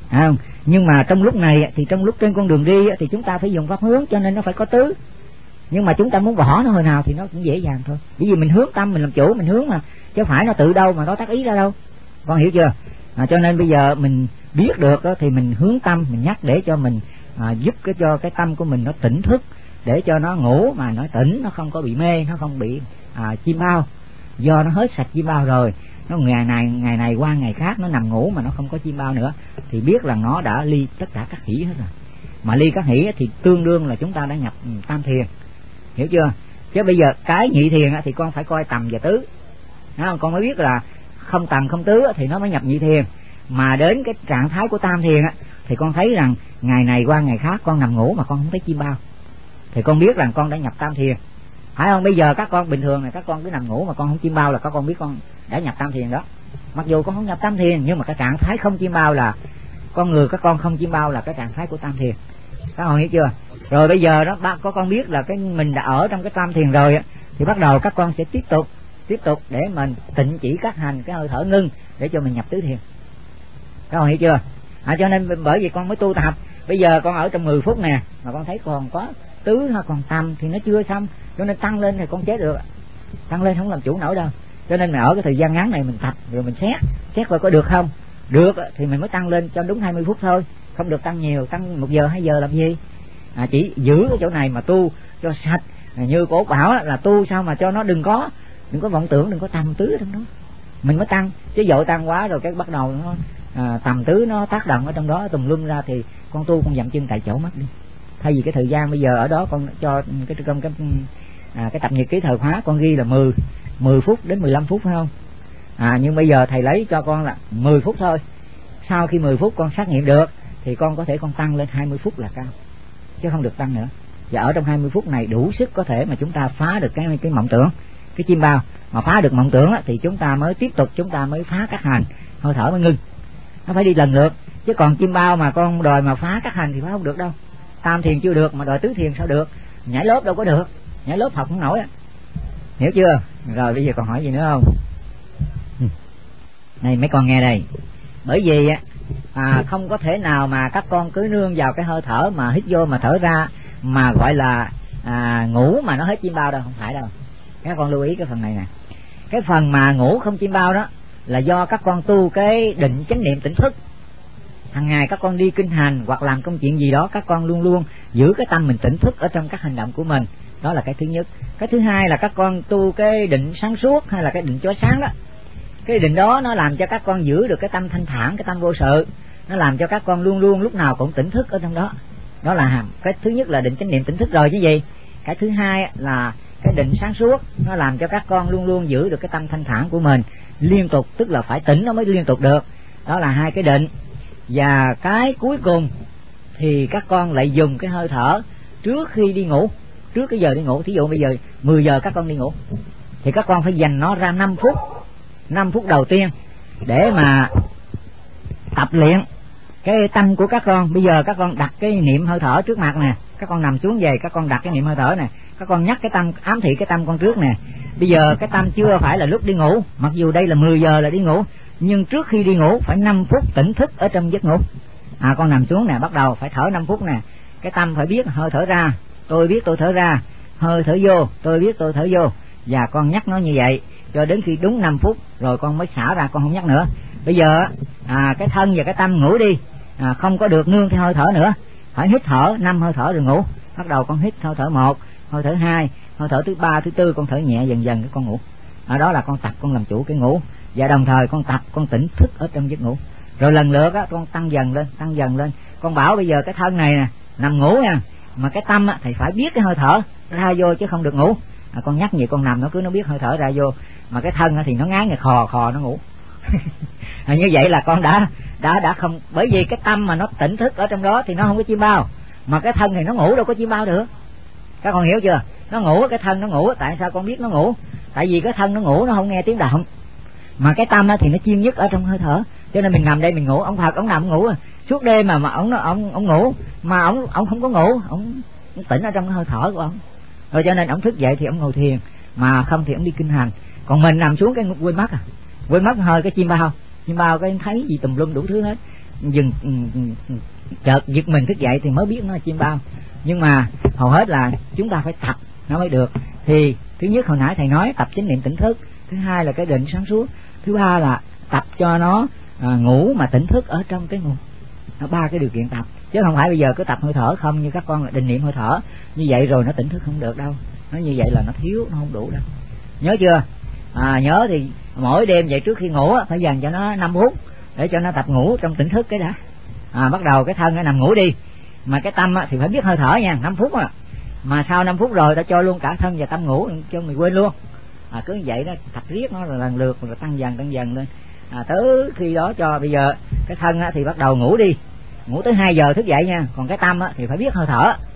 Speaker 3: Nhưng mà trong lúc này thì trong lúc trên con đường đi thì chúng ta phải dùng pháp hướng, cho nên nó phải có tứ. Nhưng mà chúng ta muốn bỏ nó hồi nào thì nó cũng dễ dàng thôi, bởi vì mình hướng tâm, mình làm chủ, mình hướng mà, chứ phải nó tự đâu mà nó tác ý ra đâu. Con hiểu chưa? Cho nên bây giờ mình biết được đó, thì mình hướng tâm, mình nhắc để cho mình giúp cho cái tâm của mình nó tỉnh thức, để cho nó ngủ mà nó tỉnh, nó không có bị mê, nó không bị chim bao. Do nó hết sạch chim bao rồi, nó ngày này qua ngày khác nó nằm ngủ mà nó không có chim bao nữa, thì biết là nó đã ly tất cả các hỷ hết rồi. Mà ly các hỷ thì tương đương là chúng ta đã nhập tam thiền, hiểu chưa? Chứ bây giờ cái nhị thiền thì con phải coi tầm và tứ, con mới biết là không tầm không tứ thì nó mới nhập nhị thiền. Mà đến cái trạng thái của tam thiền thì con thấy rằng ngày này qua ngày khác con nằm ngủ mà con không thấy chim bao, thì con biết rằng con đã nhập tam thiền, phải không? Bây giờ các con bình thường này, các con cứ nằm ngủ mà con không chim bao là các con biết con đã nhập tam thiền đó. Mặc dù con không nhập tam thiền, nhưng mà cái trạng thái không chiêm bao là con người các con không chiêm bao là cái trạng thái của tam thiền. Các con hiểu chưa? Rồi bây giờ đó có con biết là cái mình đã ở trong cái tam thiền rồi á, thì bắt đầu các con sẽ tiếp tục để mình tịnh chỉ các hành cái hơi thở ngưng để cho mình nhập tứ thiền. Các con hiểu chưa? Cho nên bởi vì con mới tu tập. Bây giờ con ở trong 10 phút nè mà con thấy còn có tứ hay còn tâm thì nó chưa xong, cho nên tăng lên thì con chế được, tăng lên không làm chủ nổi đâu. Cho nên mình ở cái thời gian ngắn này mình tập rồi mình xét coi có được không. Được thì mình mới tăng lên cho đúng 20 phút thôi, không được tăng nhiều, tăng 1 giờ 2 giờ làm gì. Chỉ giữ cái chỗ này mà tu cho sạch. Như cô bảo là tu sao mà cho nó đừng có vọng tưởng, đừng có tầm tứ trong đó, mình mới tăng. Chứ dội tăng quá rồi cái bắt đầu nó tầm tứ nó tác động ở trong đó tùm lum ra thì con tu con dậm chân tại chỗ mất đi. Thay vì cái thời gian bây giờ ở đó con cho cái tập nhật ký thời khóa con ghi là 10 phút đến 15 phút phải không? Nhưng bây giờ thầy lấy cho con là 10 phút thôi. Sau khi 10 phút con xác nghiệm được thì con có thể con tăng lên 20 phút là cao, chứ không được tăng nữa. Và ở trong 20 phút này đủ sức có thể mà chúng ta phá được cái mộng tưởng, cái chiêm bao. Mà phá được mộng tưởng thì chúng ta mới tiếp tục, chúng ta mới phá các hành, hơi thở mới ngưng. Nó phải đi lần lượt, chứ còn chiêm bao mà con đòi mà phá các hành thì phá không được đâu. Tam thiền chưa được mà đòi tứ thiền sao được? Nhảy lớp đâu có được, nhảy lớp học không nổi. Hiểu chưa? Rồi bây giờ còn hỏi gì nữa không? Này mấy con nghe đây. Bởi vì không có thể nào mà các con cứ nương vào cái hơi thở mà hít vô mà thở ra mà gọi là ngủ mà nó hết chiêm bao đâu, không phải đâu. Các con lưu ý cái phần này nè. Cái phần mà ngủ không chiêm bao đó là do các con tu cái định chánh niệm tỉnh thức. Hàng ngày các con đi kinh hành hoặc làm công chuyện gì đó, các con luôn luôn giữ cái tâm mình tỉnh thức ở trong các hành động của mình. Đó là cái thứ nhất. Cái thứ hai là các con tu cái định sáng suốt hay là cái định chói sáng đó. Cái định đó nó làm cho các con giữ được cái tâm thanh thản, cái tâm vô sự. Nó làm cho các con luôn luôn lúc nào cũng tỉnh thức ở trong đó. Đó là cái thứ nhất là định chánh niệm tỉnh thức rồi chứ gì. Cái thứ hai là cái định sáng suốt, nó làm cho các con luôn luôn giữ được cái tâm thanh thản của mình liên tục, tức là phải tỉnh nó mới liên tục được. Đó là hai cái định. Và cái cuối cùng thì các con lại dùng cái hơi thở trước khi đi ngủ, trước cái giờ đi ngủ. Thí dụ bây giờ 10 giờ các con đi ngủ thì các con phải dành nó ra 5 phút đầu tiên để mà tập luyện cái tâm của các con. Bây giờ các con đặt cái niệm hơi thở trước mặt nè, các con nằm xuống về các con đặt cái niệm hơi thở nè, các con nhắc cái tâm, ám thị cái tâm con trước nè. Bây giờ cái tâm chưa phải là lúc đi ngủ, mặc dù đây là 10 giờ là đi ngủ, nhưng trước khi đi ngủ phải 5 phút tỉnh thức ở trong giấc ngủ. Con nằm xuống nè, bắt đầu phải thở 5 phút nè. Cái tâm phải biết hơi thở ra, tôi biết tôi thở ra, hơi thở vô, tôi biết tôi thở vô. Và con nhắc nó như vậy cho đến khi đúng 5 phút rồi con mới xả ra, con không nhắc nữa. Bây giờ cái thân và cái tâm ngủ đi, không có được nương theo hơi thở nữa, phải hít thở 5 hơi thở rồi ngủ. Bắt đầu con hít hơi thở 1, hơi thở 2, hơi thở thứ 3, thứ 4, con thở nhẹ dần dần cái con ngủ. Đó là con tập, con làm chủ cái ngủ. Và đồng thời con tập, con tỉnh thức ở trong giấc ngủ. Rồi lần lượt con tăng dần lên. Con bảo bây giờ cái thân này nè nằm ngủ nha, mà cái tâm thì phải biết cái hơi thở ra vô chứ không được ngủ. Con nhắc gì con nằm nó cứ nó biết hơi thở ra vô, mà cái thân thì nó ngán, khò nó ngủ. Như vậy là con đã không, bởi vì cái tâm mà nó tỉnh thức ở trong đó thì nó không có chiêm bao, mà cái thân thì nó ngủ đâu có chiêm bao được. Các con hiểu chưa? Nó ngủ, cái thân nó ngủ. Tại sao con biết nó ngủ? Tại vì cái thân nó ngủ nó không nghe tiếng động, mà cái tâm thì nó chiêm nhất ở trong hơi thở. Cho nên mình nằm đây mình ngủ, ông Phật ông nằm ông ngủ suốt đêm mà ông ngủ, mà ông không có ngủ, ông tỉnh ở trong cái hơi thở của ông. Rồi cho nên ông thức dậy thì ông ngồi thiền, mà không thì ông đi kinh hành. Còn mình nằm xuống cái quên mất hơi cái chiêm bao cái thấy gì tùm lum đủ thứ hết, dừng chợt giật mình thức dậy thì mới biết nó là chiêm bao. Nhưng mà hầu hết là chúng ta phải tập nó mới được. Thì thứ nhất hồi nãy thầy nói tập chánh niệm tỉnh thức, thứ hai là cái định sáng suốt, thứ ba là tập cho nó ngủ mà tỉnh thức ở trong cái ngủ. Nó 3 cái điều kiện tập, chứ không phải bây giờ cứ tập hơi thở không như các con là định niệm hơi thở như vậy rồi nó tỉnh thức không được đâu. Nó như vậy là nó thiếu, nó không đủ đâu. Nhớ chưa? Nhớ thì mỗi đêm vậy trước khi ngủ phải dành cho nó 5 phút để cho nó tập ngủ trong tỉnh thức cái đã. Bắt đầu cái thân nó nằm ngủ đi, mà cái tâm thì phải biết hơi thở nha, 5 phút mà sau 5 phút rồi ta cho luôn cả thân và tâm ngủ cho mình quên luôn. Cứ như vậy đó, tập riết nó là lần lượt rồi tăng dần lên. Tới khi đó cho bây giờ cái thân thì bắt đầu ngủ đi, ngủ tới 2 giờ thức dậy nha. Còn cái tâm thì phải biết hơi thở,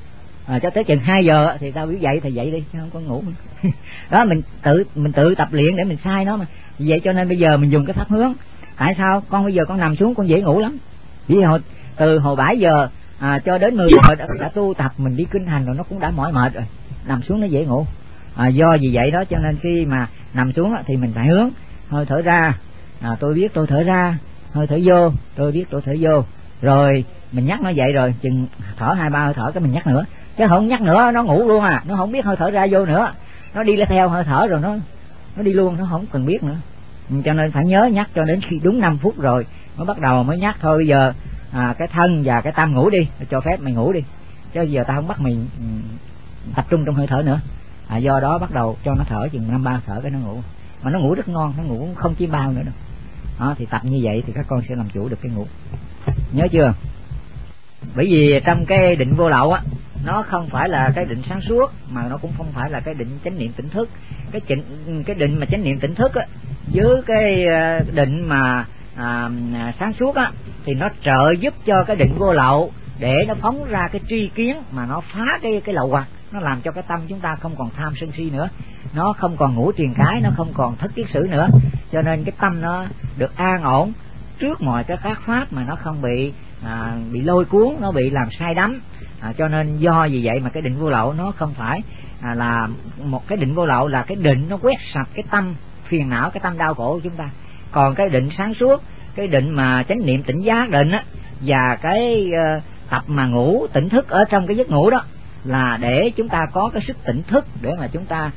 Speaker 3: cho tới chừng 2 giờ thì tao biểu dậy thì dậy đi, chứ không có ngủ. Đó, mình tự tập luyện để mình sai nó mà. Vậy cho nên bây giờ mình dùng cái pháp hướng. Tại sao con bây giờ con nằm xuống con dễ ngủ lắm? Vì từ hồi 7 giờ cho đến 10 giờ đã tu tập, mình đi kinh hành rồi nó cũng đã mỏi mệt rồi, nằm xuống nó dễ ngủ. Do vì vậy đó cho nên khi mà nằm xuống thì mình phải hướng hơi thở ra, tôi biết tôi thở ra, hơi thở vô, tôi biết tôi thở vô, rồi mình nhắc nó vậy, rồi chừng thở 2-3 hơi thở cái mình nhắc nữa, chứ không nhắc nữa nó ngủ luôn nó không biết hơi thở ra vô nữa, nó đi theo hơi thở rồi nó đi luôn, nó không cần biết nữa. Cho nên phải nhớ nhắc cho đến khi đúng 5 phút rồi nó bắt đầu mới nhắc thôi. Bây giờ cái thân và cái tâm ngủ đi, cho phép mày ngủ đi, chứ giờ tao không bắt mày tập trung trong hơi thở nữa. Do đó bắt đầu cho nó thở chừng 5-3 thở cái nó ngủ, mà nó ngủ rất ngon, nó ngủ không chim bao nữa đâu. Đó, thì tập như vậy thì các con sẽ làm chủ được cái ngủ, nhớ chưa? Bởi vì trong cái định vô lậu nó không phải là cái định sáng suốt, mà nó cũng không phải là cái định chánh niệm tỉnh thức. Cái định mà chánh niệm tỉnh thức với cái định mà sáng suốt thì nó trợ giúp cho cái định vô lậu để nó phóng ra cái tri kiến mà nó phá cái lậu hoặc, nó làm cho cái tâm chúng ta không còn tham sân si nữa, nó không còn ngủ triền cái, nó không còn thất kiết sử nữa, cho nên cái tâm nó được an ổn trước mọi cái khác pháp, mà nó không bị lôi cuốn, nó bị làm sai đắm. Cho nên do vì vậy mà cái định vô lậu nó không phải là một cái định vô lậu, là cái định nó quét sạch cái tâm phiền não, cái tâm đau khổ của chúng ta. Còn cái định sáng suốt, cái định mà chánh niệm tỉnh giác định và cái tập mà ngủ tỉnh thức ở trong cái giấc ngủ đó là để chúng ta có cái sức tỉnh thức để mà chúng ta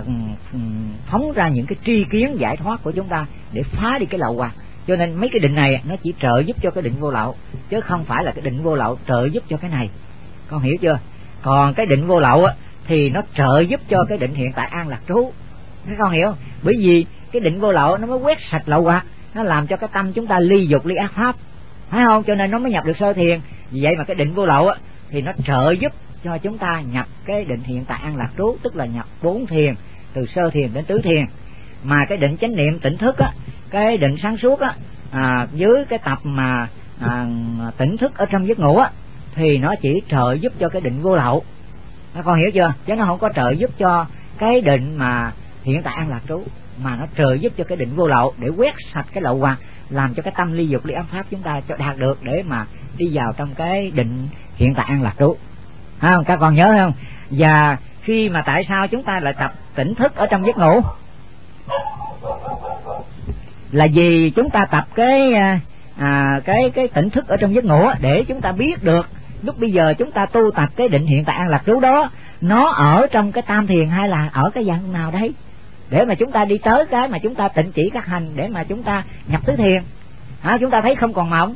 Speaker 3: phóng ra những cái tri kiến giải thoát của chúng ta, để phá đi cái lậu hoặc. Cho nên mấy cái định này nó chỉ trợ giúp cho cái định vô lậu, chứ không phải là cái định vô lậu trợ giúp cho cái này, con hiểu chưa? Còn cái định vô lậu thì nó trợ giúp cho cái định hiện tại an lạc trú, các con hiểu? Bởi vì cái định vô lậu nó mới quét sạch lậu hoặc, nó làm cho cái tâm chúng ta ly dục ly ác pháp, phải không? Cho nên nó mới nhập được sơ thiền. Vì vậy mà cái định vô lậu thì nó trợ giúp cho chúng ta nhập cái định hiện tại an lạc trú, tức là nhập 4 thiền, từ sơ thiền đến tứ thiền. Mà cái định chánh niệm tỉnh thức cái định sáng suốt với cái tập mà tỉnh thức ở trong giấc ngủ thì nó chỉ trợ giúp cho cái định vô lậu, các con hiểu chưa? Chứ nó không có trợ giúp cho cái định mà hiện tại an lạc trú, mà nó trợ giúp cho cái định vô lậu để quét sạch cái lậu hoặc, làm cho cái tâm ly dục ly ác pháp chúng ta cho đạt được để mà đi vào trong cái định hiện tại an lạc trú. Không, các con nhớ không? Và khi mà tại sao chúng ta lại tập tỉnh thức ở trong giấc ngủ, là vì chúng ta tập cái tỉnh thức ở trong giấc ngủ để chúng ta biết được lúc bây giờ chúng ta tu tập cái định hiện tại an lạc trú đó, nó ở trong cái tam thiền hay là ở cái dạng nào đấy, để mà chúng ta đi tới cái mà chúng ta tịnh chỉ các hành để mà chúng ta nhập tứ thiền. Chúng ta thấy không còn mộng,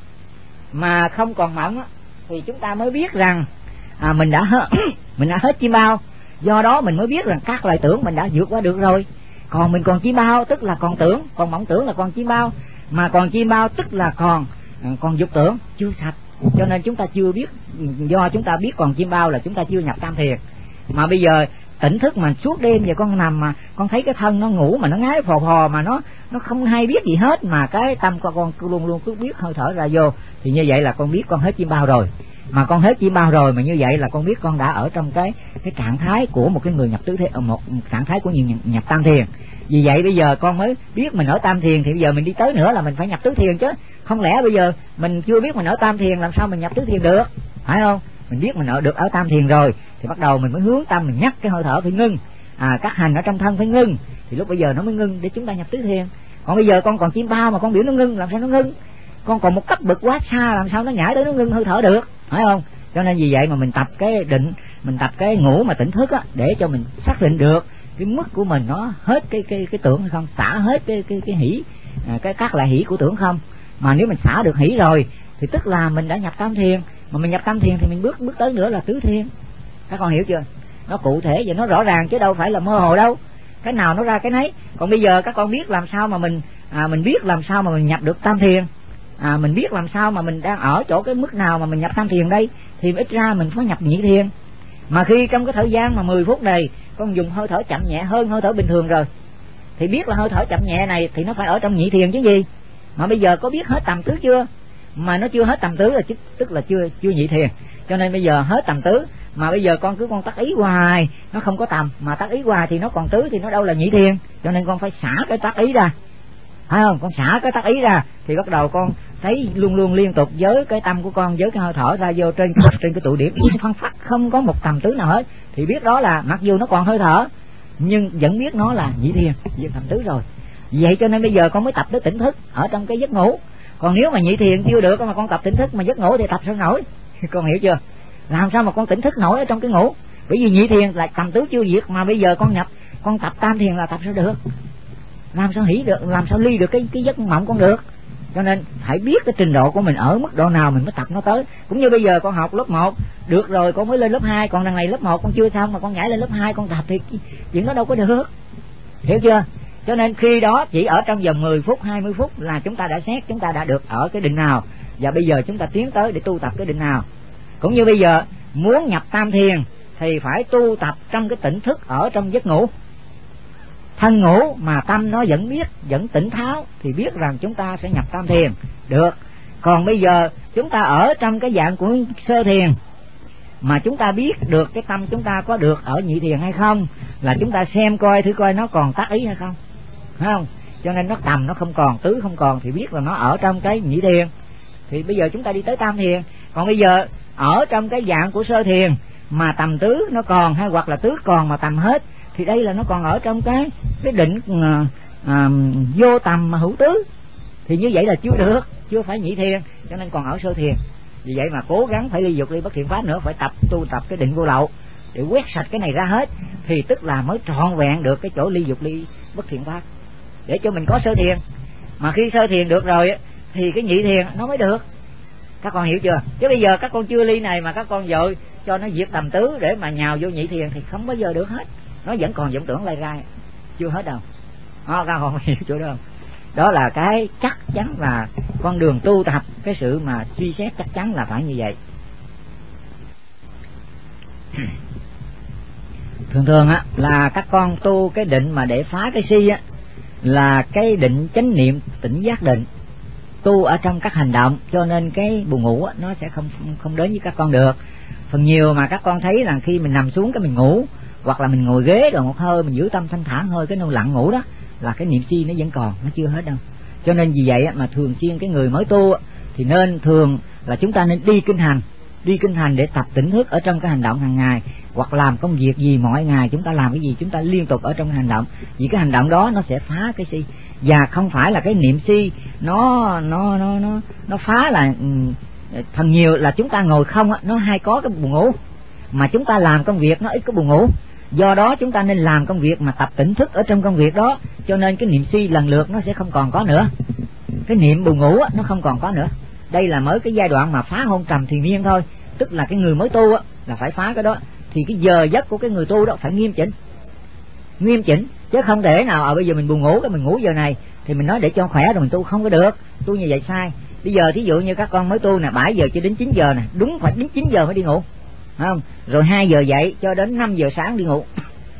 Speaker 3: mà không còn mộng thì chúng ta mới biết rằng mình đã hết chim bao. Do đó mình mới biết rằng các loài tưởng mình đã vượt qua được rồi. Còn mình còn chim bao tức là còn tưởng, còn mộng tưởng là còn chim bao, mà còn chim bao tức là còn dục tưởng chưa sạch. Cho nên chúng ta chưa biết, do chúng ta biết còn chim bao là chúng ta chưa nhập tam thiền. Mà bây giờ tỉnh thức mà suốt đêm giờ con nằm mà con thấy cái thân nó ngủ mà nó ngái phò phò mà nó không hay biết gì hết, mà cái tâm của con cứ luôn luôn cứ biết hơi thở ra vô, thì như vậy là con biết con hết chim bao rồi. Mà con hết chim bao rồi mà như vậy là con biết con đã ở trong cái trạng thái của một cái người nhập tứ thiền, một trạng thái của người nhập tam thiền. Vì vậy bây giờ con mới biết mình ở tam thiền, thì bây giờ mình đi tới nữa là mình phải nhập tứ thiền chứ. Không lẽ bây giờ mình chưa biết mình ở tam thiền làm sao mình nhập tứ thiền được, phải không? Mình biết mình được ở tam thiền rồi thì bắt đầu mình mới hướng tâm, mình nhắc cái hơi thở phải ngưng, các hành ở trong thân phải ngưng, thì lúc bây giờ nó mới ngưng để chúng ta nhập tứ thiền. Còn bây giờ con còn chim bao mà con biểu nó ngưng, làm sao nó ngưng? Con còn một cấp bậc quá xa, làm sao nó nhảy tới nó ngưng hơi thở được, phải không? Cho nên vì vậy mà mình tập cái định, mình tập cái ngủ mà tỉnh thức để cho mình xác định được cái mức của mình nó hết cái tưởng hay không, xả hết cái hỷ, các loại hỷ của tưởng không. Mà nếu mình xả được hỷ rồi thì tức là mình đã nhập tam thiền, mà mình nhập tam thiền thì mình bước tới nữa là tứ thiền. Các con hiểu chưa? Nó cụ thể và nó rõ ràng chứ đâu phải là mơ hồ đâu, cái nào nó ra cái nấy. Còn bây giờ các con biết làm sao mà mình biết làm sao mà mình nhập được tam thiền, mình biết làm sao mà mình đang ở chỗ cái mức nào mà mình nhập tam thiền đây, thì ít ra mình phải nhập nhị thiền. Mà khi trong cái thời gian mà 10 phút này con dùng hơi thở chậm nhẹ hơn hơi thở bình thường rồi, thì biết là hơi thở chậm nhẹ này thì nó phải ở trong nhị thiền chứ gì. Mà bây giờ có biết hết tầm tứ chưa? Mà nó chưa hết tầm tứ là tức là chưa nhị thiền. Cho nên bây giờ hết tầm tứ Mà bây giờ con tác ý hoài, nó không có tầm, mà tác ý hoài thì nó còn tứ, thì nó đâu là nhị thiền. Cho nên con phải xả cái tác ý ra, phải không? Con xả cái tác ý ra thì bắt đầu con thấy luôn luôn liên tục với cái tâm của con, với cái hơi thở ra vô trên cái tụ điểm phân phát, không có một tầm tứ nào hết, thì biết đó là mặc dù nó còn hơi thở nhưng vẫn biết nó là nhị thiền, viên tầm tứ rồi. Vậy cho nên bây giờ con mới tập tới tỉnh thức ở trong cái giấc ngủ. Còn nếu mà nhị thiền chưa được mà con tập tỉnh thức mà giấc ngủ thì tập sao nổi? Con hiểu chưa? Làm sao mà con tỉnh thức nổi ở trong cái ngủ? Bởi vì nhị thiền là tầm tứ chưa diệt, mà bây giờ con tập tam thiền là tập sao được? Làm sao hỷ được, làm sao ly được cái giấc mộng con được? Cho nên phải biết cái trình độ của mình ở mức độ nào mình mới tập nó tới. Cũng như bây giờ con học lớp 1 được rồi, con mới lên lớp 2, còn đằng này lớp 1 con chưa xong mà con nhảy lên lớp 2 con tập thì chuyện đó đâu có được. Hiểu chưa? Cho nên khi đó chỉ ở trong vòng 10 phút 20 phút là chúng ta đã xét chúng ta đã được ở cái định nào, và bây giờ chúng ta tiến tới để tu tập cái định nào. Cũng như bây giờ muốn nhập tam thiền thì phải tu tập trong cái tỉnh thức ở trong giấc ngủ. Thân ngủ mà tâm nó vẫn biết, vẫn tỉnh tháo thì biết rằng chúng ta sẽ nhập tam thiền được. Còn bây giờ chúng ta ở trong cái dạng của sơ thiền mà chúng ta biết được cái tâm chúng ta có được ở nhị thiền hay không, là chúng ta xem coi thử coi nó còn tác ý hay không, phải không? Cho nên nó tầm nó không còn, tứ không còn thì biết là nó ở trong cái nhị thiền. Thì bây giờ chúng ta đi tới tam thiền. Còn bây giờ ở trong cái dạng của sơ thiền mà tầm tứ nó còn, hay hoặc là tứ còn mà tầm hết, thì đây là nó còn ở trong cái định vô tầm mà hữu tứ, thì như vậy là chưa được, chưa phải nhị thiền, cho nên còn ở sơ thiền. Vì vậy mà cố gắng phải ly dục ly bất thiện pháp nữa, phải tu tập cái định vô lậu để quét sạch cái này ra hết, thì tức là mới trọn vẹn được cái chỗ ly dục ly bất thiện pháp, để cho mình có sơ thiền. Mà khi sơ thiền được rồi thì cái nhị thiền nó mới được. Các con hiểu chưa? Chứ bây giờ các con chưa ly này mà các con vội cho nó diệt tầm tứ để mà nhào vô nhị thiền thì không bao giờ được hết, nó vẫn còn vọng tưởng lai rai, chưa hết đâu. Các con hiểu chỗ đó không? Đó là cái chắc chắn là con đường tu tập, cái sự mà suy xét chắc chắn là phải như vậy. Thường á là các con tu cái định mà để phá cái si á, là cái định chánh niệm tỉnh giác định, tu ở trong các hành động, cho nên cái buồn ngủ á, nó sẽ không đến với các con được. Phần nhiều mà các con thấy là khi mình nằm xuống cái mình ngủ, hoặc là mình ngồi ghế rồi một hơi mình giữ tâm thanh thản hơi, cái nôn lặng ngủ đó là cái niệm si nó vẫn còn, nó chưa hết đâu. Cho nên vì vậy mà thường xuyên cái người mới tu thì nên thường là chúng ta nên đi kinh hành để tập tỉnh thức ở trong cái hành động hàng ngày, hoặc làm công việc gì mỗi ngày chúng ta làm cái gì chúng ta liên tục ở trong cái hành động, vì cái hành động đó nó sẽ phá cái si. Và không phải là cái niệm si nó phá là phần nhiều là chúng ta ngồi không á, nó hay có cái buồn ngủ, mà chúng ta làm công việc nó ít có buồn ngủ. Do đó chúng ta nên làm công việc mà tập tỉnh thức ở trong công việc đó, cho nên cái niệm si lần lượt nó sẽ không còn có nữa, cái niệm buồn ngủ nó không còn có nữa. Đây là mới cái giai đoạn mà phá hôn trầm thiền miên thôi, tức là cái người mới tu là phải phá cái đó. Thì cái giờ giấc của cái người tu đó phải nghiêm chỉnh, chứ không thể nào bây giờ mình buồn ngủ cái mình ngủ giờ này thì mình nói để cho khỏe rồi mình tu, không có được, tu như vậy sai. Bây giờ thí dụ như các con mới tu nè, 7 giờ cho đến 9 giờ nè, đúng phải đến 9 giờ mới đi ngủ, phải không? Rồi 2 giờ dậy cho đến 5 giờ sáng đi ngủ.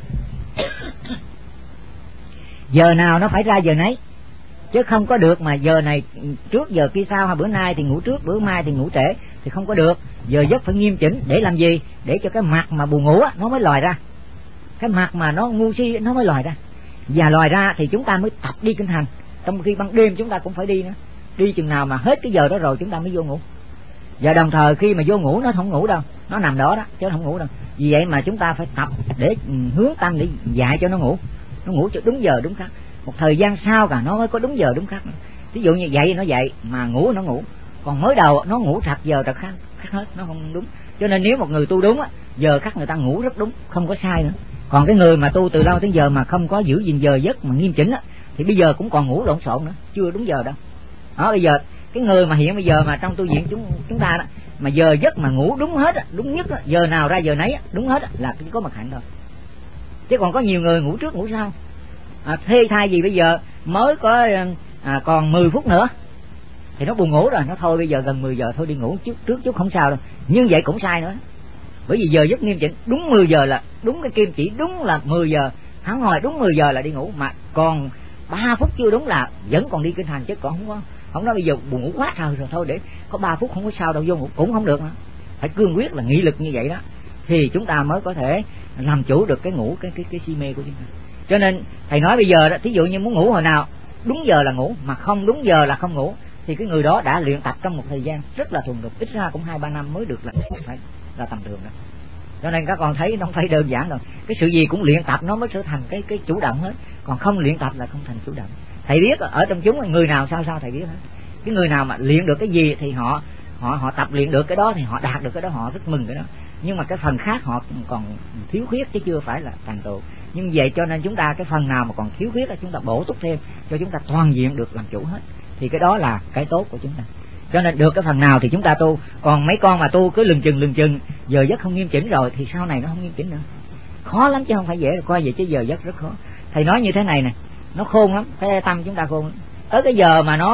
Speaker 3: Giờ nào nó phải ra giờ nấy, chứ không có được mà giờ này trước giờ kia sau, hay bữa nay thì ngủ trước, bữa mai thì ngủ trễ, thì không có được. Giờ giấc phải nghiêm chỉnh để làm gì? Để cho cái mặt mà buồn ngủ nó mới lòi ra, cái mặt mà nó ngu si nó mới lòi ra, và lòi ra thì chúng ta mới tập đi kinh hành. Trong khi ban đêm chúng ta cũng phải đi nữa, đi chừng nào mà hết cái giờ đó rồi chúng ta mới vô ngủ. Và đồng thời khi mà vô ngủ nó không ngủ đâu, nó nằm đó chứ không ngủ đâu. Vì vậy mà chúng ta phải tập để hướng tâm để dạy cho nó ngủ cho đúng giờ đúng khắc. Một thời gian sau cả nó mới có đúng giờ đúng khắc. Ví dụ như dậy nó dậy mà ngủ nó ngủ, còn mới đầu nó ngủ trật giờ trật khắc hết, nó không đúng. Cho nên nếu một người tu đúng giờ khắc người ta ngủ rất đúng, không có sai nữa. Còn cái người mà tu từ lâu tới giờ mà không có giữ gìn giờ giấc mà nghiêm chỉnh thì bây giờ cũng còn ngủ lộn xộn nữa, chưa đúng giờ đâu. Đó, bây giờ cái người mà hiện bây giờ mà trong tu viện chúng ta đó, mà giờ giấc mà ngủ đúng hết đúng nhất giờ nào ra giờ nấy đúng hết là chỉ có Mật Hạnh thôi. Chứ còn có nhiều người ngủ trước ngủ sau. Thế thay vì bây giờ mới có còn 10 phút nữa thì nó buồn ngủ rồi, nó thôi bây giờ gần 10 giờ thôi đi ngủ trước chút không sao đâu. Nhưng vậy cũng sai nữa, bởi vì giờ giấc nghiêm chỉnh đúng 10 giờ là đúng, cái kim chỉ đúng là 10 giờ, hắn hồi đúng 10 giờ là đi ngủ, mà còn 3 phút chưa đúng là vẫn còn đi kinh hành, chứ còn không nói bây giờ buồn ngủ quá rồi thôi để có 3 phút không có sao đâu vô ngủ cũng không được nữa. Phải cương quyết là nghị lực như vậy đó thì chúng ta mới có thể làm chủ được cái ngủ, cái si mê của chúng ta. Cho nên thầy nói bây giờ đó, thí dụ như muốn ngủ hồi nào đúng giờ là ngủ, mà không đúng giờ là không ngủ, thì cái người đó đã luyện tập trong một thời gian rất là thuần thục, ít ra cũng 2-3 năm mới được là tầm thường đó. Cho nên các con thấy nó không phải đơn giản đâu, cái sự gì cũng luyện tập nó mới trở thành cái chủ động hết, còn không luyện tập là không thành chủ động. Thầy biết ở trong chúng người nào sao thầy biết hết. Cái người nào mà luyện được cái gì thì họ tập luyện được cái đó, thì họ đạt được cái đó, họ rất mừng cái đó. Nhưng mà cái phần khác họ còn thiếu khuyết chứ chưa phải là thành tựu. Nhưng vậy cho nên chúng ta cái phần nào mà còn thiếu khuyết là chúng ta bổ túc thêm cho chúng ta toàn diện được làm chủ hết, thì cái đó là cái tốt của chúng ta. Cho nên được cái phần nào thì chúng ta tu. Còn mấy con mà tu cứ lừng chừng giờ giấc không nghiêm chỉnh rồi thì sau này nó không nghiêm chỉnh nữa, khó lắm chứ không phải dễ. Coi vậy chứ giờ giấc rất khó. Thầy nói như thế này nè, nó khôn lắm, cái tâm chúng ta khôn lắm. Tới cái giờ mà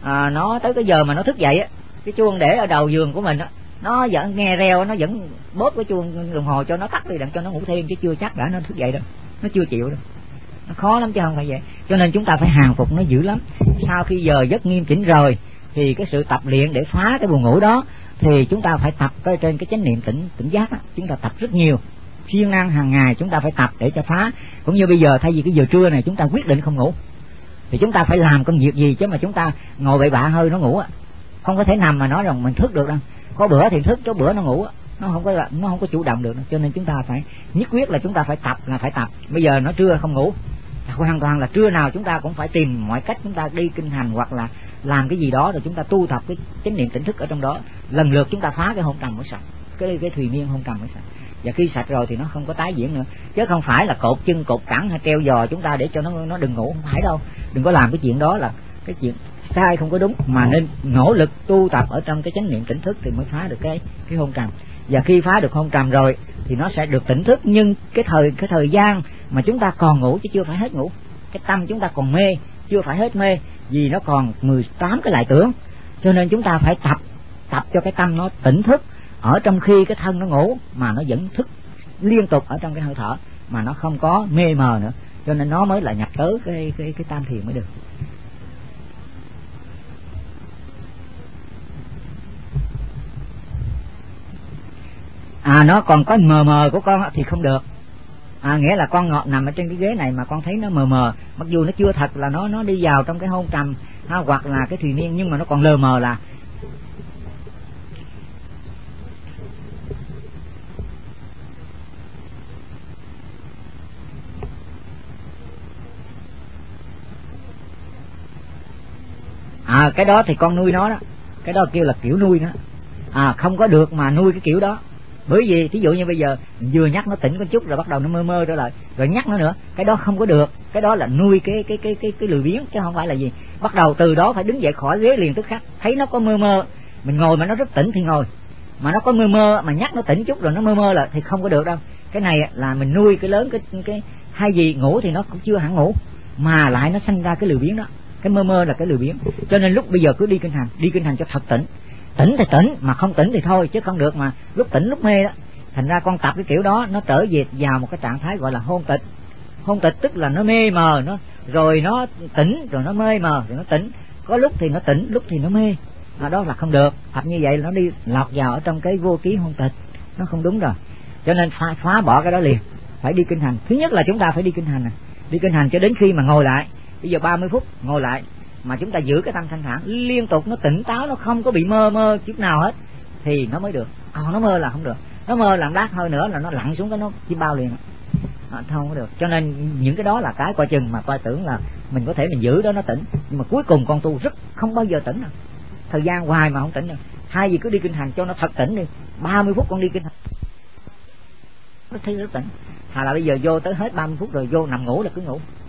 Speaker 3: nó tới cái giờ mà nó thức dậy á, cái chuông để ở đầu giường của mình á, nó vẫn nghe reo, nó vẫn bóp cái chuông đồng hồ cho nó tắt đi đặng cho nó ngủ thêm, chứ chưa chắc đã nó thức dậy đâu, nó chưa chịu đâu, nó khó lắm chứ không phải vậy. Cho nên chúng ta phải hàng phục nó dữ lắm. Sau khi giờ giấc nghiêm chỉnh rồi thì cái sự tập luyện để phá cái buồn ngủ đó thì chúng ta phải tập trên cái chánh niệm tỉnh giác đó. Chúng ta tập rất nhiều, siêng năng hàng ngày chúng ta phải tập để cho phá. Cũng như bây giờ thay vì cái giờ trưa này chúng ta quyết định không ngủ thì chúng ta phải làm công việc gì, chứ mà chúng ta ngồi bậy bạ hơi nó ngủ á, không có thể nằm mà nói rằng mình thức được đâu. Có bữa thì thức, có bữa nó ngủ á, nó không có chủ động được. Cho nên chúng ta phải nhất quyết là chúng ta phải tập. Bây giờ nó trưa không ngủ, hoàn toàn là trưa nào chúng ta cũng phải tìm mọi cách chúng ta đi kinh hành hoặc là làm cái gì đó rồi chúng ta tu tập cái chánh niệm tỉnh thức ở trong đó. Lần lượt chúng ta phá cái hôn trầm mới sạch, cái thùy miên hôn trầm mới sạch. Và khi sạch rồi thì nó không có tái diễn nữa, chứ không phải là cột chân cột cẳng hay treo giò chúng ta để cho nó đừng ngủ, không phải đâu. Đừng có làm cái chuyện đó, là cái chuyện sai, không có đúng, mà nên nỗ lực tu tập ở trong cái chánh niệm tỉnh thức thì mới phá được cái hôn trầm. Và khi phá được hôn trầm rồi thì nó sẽ được tỉnh thức, nhưng cái thời gian mà chúng ta còn ngủ chứ chưa phải hết ngủ. Cái tâm chúng ta còn mê, chưa phải hết mê, vì nó còn 18 cái lại tưởng. Cho nên chúng ta phải tập cho cái tâm nó tỉnh thức ở trong khi cái thân nó ngủ, mà nó vẫn thức liên tục ở trong cái hơi thở, mà nó không có mê mờ nữa. Cho nên nó mới là nhập tới cái tam thiền mới được. Nó còn có mờ của con thì không được. Nghĩa là con ngọt nằm ở trên cái ghế này mà con thấy nó mờ, mặc dù nó chưa thật là nó đi vào trong cái hôn trầm hoặc là cái thùy miên, nhưng mà nó còn lờ mờ là cái đó thì con nuôi nó đó, cái đó kêu là kiểu nuôi nó. Không có được mà nuôi cái kiểu đó. Bởi vì thí dụ như bây giờ vừa nhắc nó tỉnh có chút rồi bắt đầu nó mơ trở lại, rồi nhắc nó nữa, cái đó không có được. Cái đó là nuôi cái lười biếng, chứ không phải là gì. Bắt đầu từ đó phải đứng dậy khỏi ghế liền tức khắc. Thấy nó có mơ, mình ngồi mà nó rất tỉnh thì ngồi, mà nó có mơ mà nhắc nó tỉnh chút rồi nó mơ là thì không có được đâu. Cái này là mình nuôi cái lớn cái hay gì ngủ thì nó cũng chưa hẳn ngủ, mà lại nó sinh ra cái lười biếng đó. Cái mơ là cái lười biếng. Cho nên lúc bây giờ cứ đi kinh hành cho thật tỉnh. Tỉnh thì tỉnh, mà không tỉnh thì thôi, chứ không được mà lúc tỉnh lúc mê đó. Thành ra con tập cái kiểu đó, nó trở về vào một cái trạng thái gọi là hôn tịch. Hôn tịch tức là nó mê mờ, rồi nó tỉnh, rồi nó mê mờ, rồi nó tỉnh. Có lúc thì nó tỉnh, lúc thì nó mê. Đó là không được. Tập như vậy nó đi lọt vào ở trong cái vô ký hôn tịch, nó không đúng rồi. Cho nên phải phá bỏ cái đó liền, phải đi kinh hành. Thứ nhất là chúng ta phải đi kinh hành đi kinh hành cho đến khi mà ngồi lại. Bây giờ 30 phút ngồi lại mà chúng ta giữ cái tâm thanh thản liên tục, nó tỉnh táo, nó không có bị mơ chút nào hết thì nó mới được. Còn nó mơ là không được. Nó mơ làm lát hơi nữa là nó lặn xuống cái nó chỉ bao liền, không có được. Cho nên những cái đó là cái coi chừng mà coi tưởng là mình có thể mình giữ đó nó tỉnh, nhưng mà cuối cùng con tu rất không bao giờ tỉnh đâu. Thời gian hoài mà không tỉnh được. Hai gì cứ đi kinh hành cho nó thật tỉnh đi. 30 phút con đi kinh hành nó thấy rất tỉnh. Là bây giờ vô tới hết 30 phút rồi vô nằm ngủ là cứ ngủ.